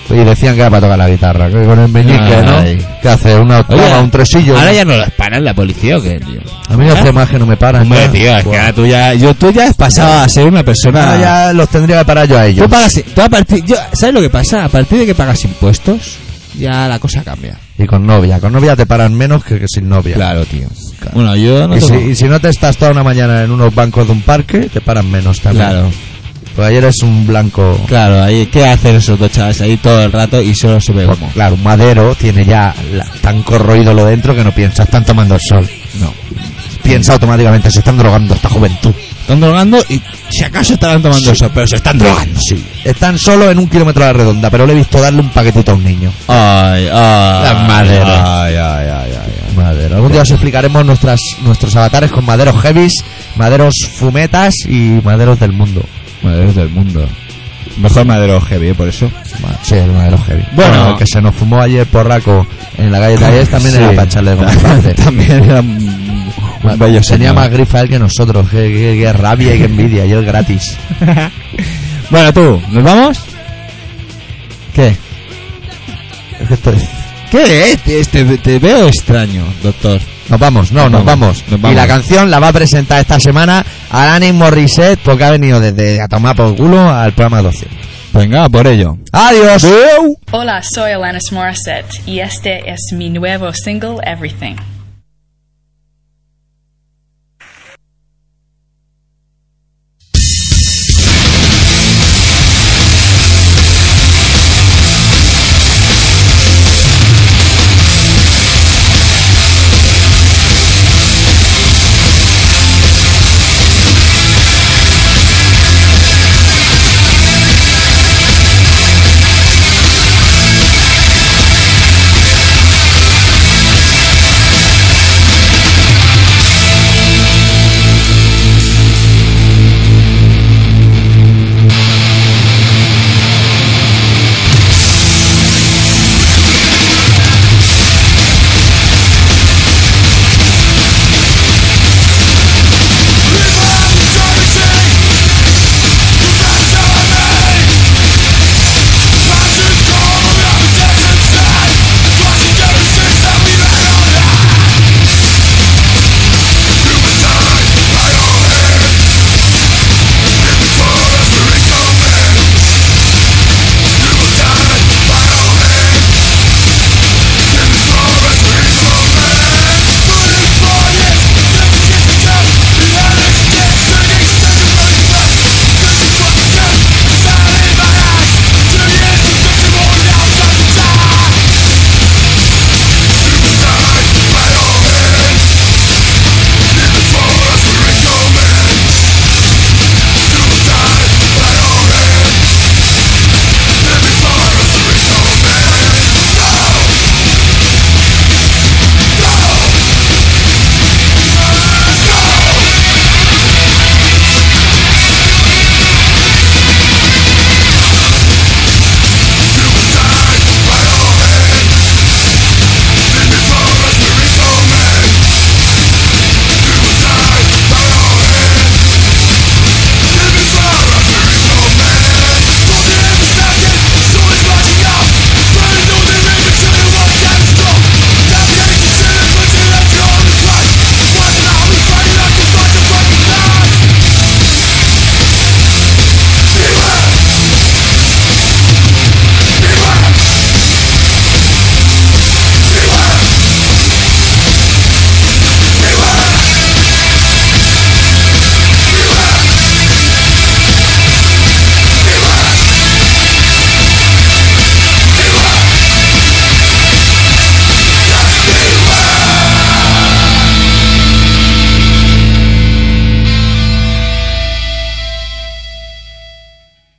Y decían que era para tocar la guitarra, que con el meñique, Ay. ¿no? ¿Qué hace? ¿Una octava, Oye, un tresillo? Ahora ya no los paran la policía o qué, tío. A mí hace más que no me paran. Hombre, ya. tío, es que Buah. ahora tú ya, yo, tú ya has pasado a ser una persona. Ahora ya los tendría que parar yo a ellos. Tú pagas, tú a partir, yo, ¿sabes lo que pasa? A partir de que pagas impuestos, ya la cosa cambia. Y con novia. Con novia te paran menos que, que sin novia. Claro, tío. Bueno, yo no Y si, tengo... y si no te estás toda una mañana en unos bancos de un parque, te paran menos también. Claro, Pues ayer es un blanco. claro, ahí, ¿qué hacen esos dos chavales ahí todo el rato y solo se ve Pues, humo? claro, un madero tiene ya la- tan corroído lo dentro que no piensa, están tomando el sol. No. Piensa automáticamente, se están drogando esta juventud. Están drogando y si acaso estarán tomando eso, pero se están drogando. Sí. Están solo en un kilómetro a la redonda, pero le he visto darle un paquetito a un niño. Ay, ay. Las maderas. Ay, ay, ay, ay. Madero. Algún día os explicaremos nuestras, nuestros avatares con maderos heavies, maderos fumetas y maderos del mundo. Maderos del mundo. Mejor madero heavy, ¿eh? Por eso. Sí, el madero heavy. Bueno. el que se nos fumó ayer porraco en la calle Talleres también Sí. era para echarle de comer parte. También era un, un bello Tenía señor. más grifa él que nosotros. Qué, qué- qué rabia y qué envidia. Y él gratis. Bueno, tú, ¿nos vamos? ¿Qué? Es que estoy... ¿Qué es? Este, te veo extraño, doctor. Nos vamos, no, Nos nos vamos, vamos. nos vamos. Y la canción la va a presentar esta semana Alanis Morissette porque ha venido desde a tomar por culo al programa doce. Venga, por ello. ¡Adiós! Hola, soy Alanis Morissette y este es mi nuevo single Everything.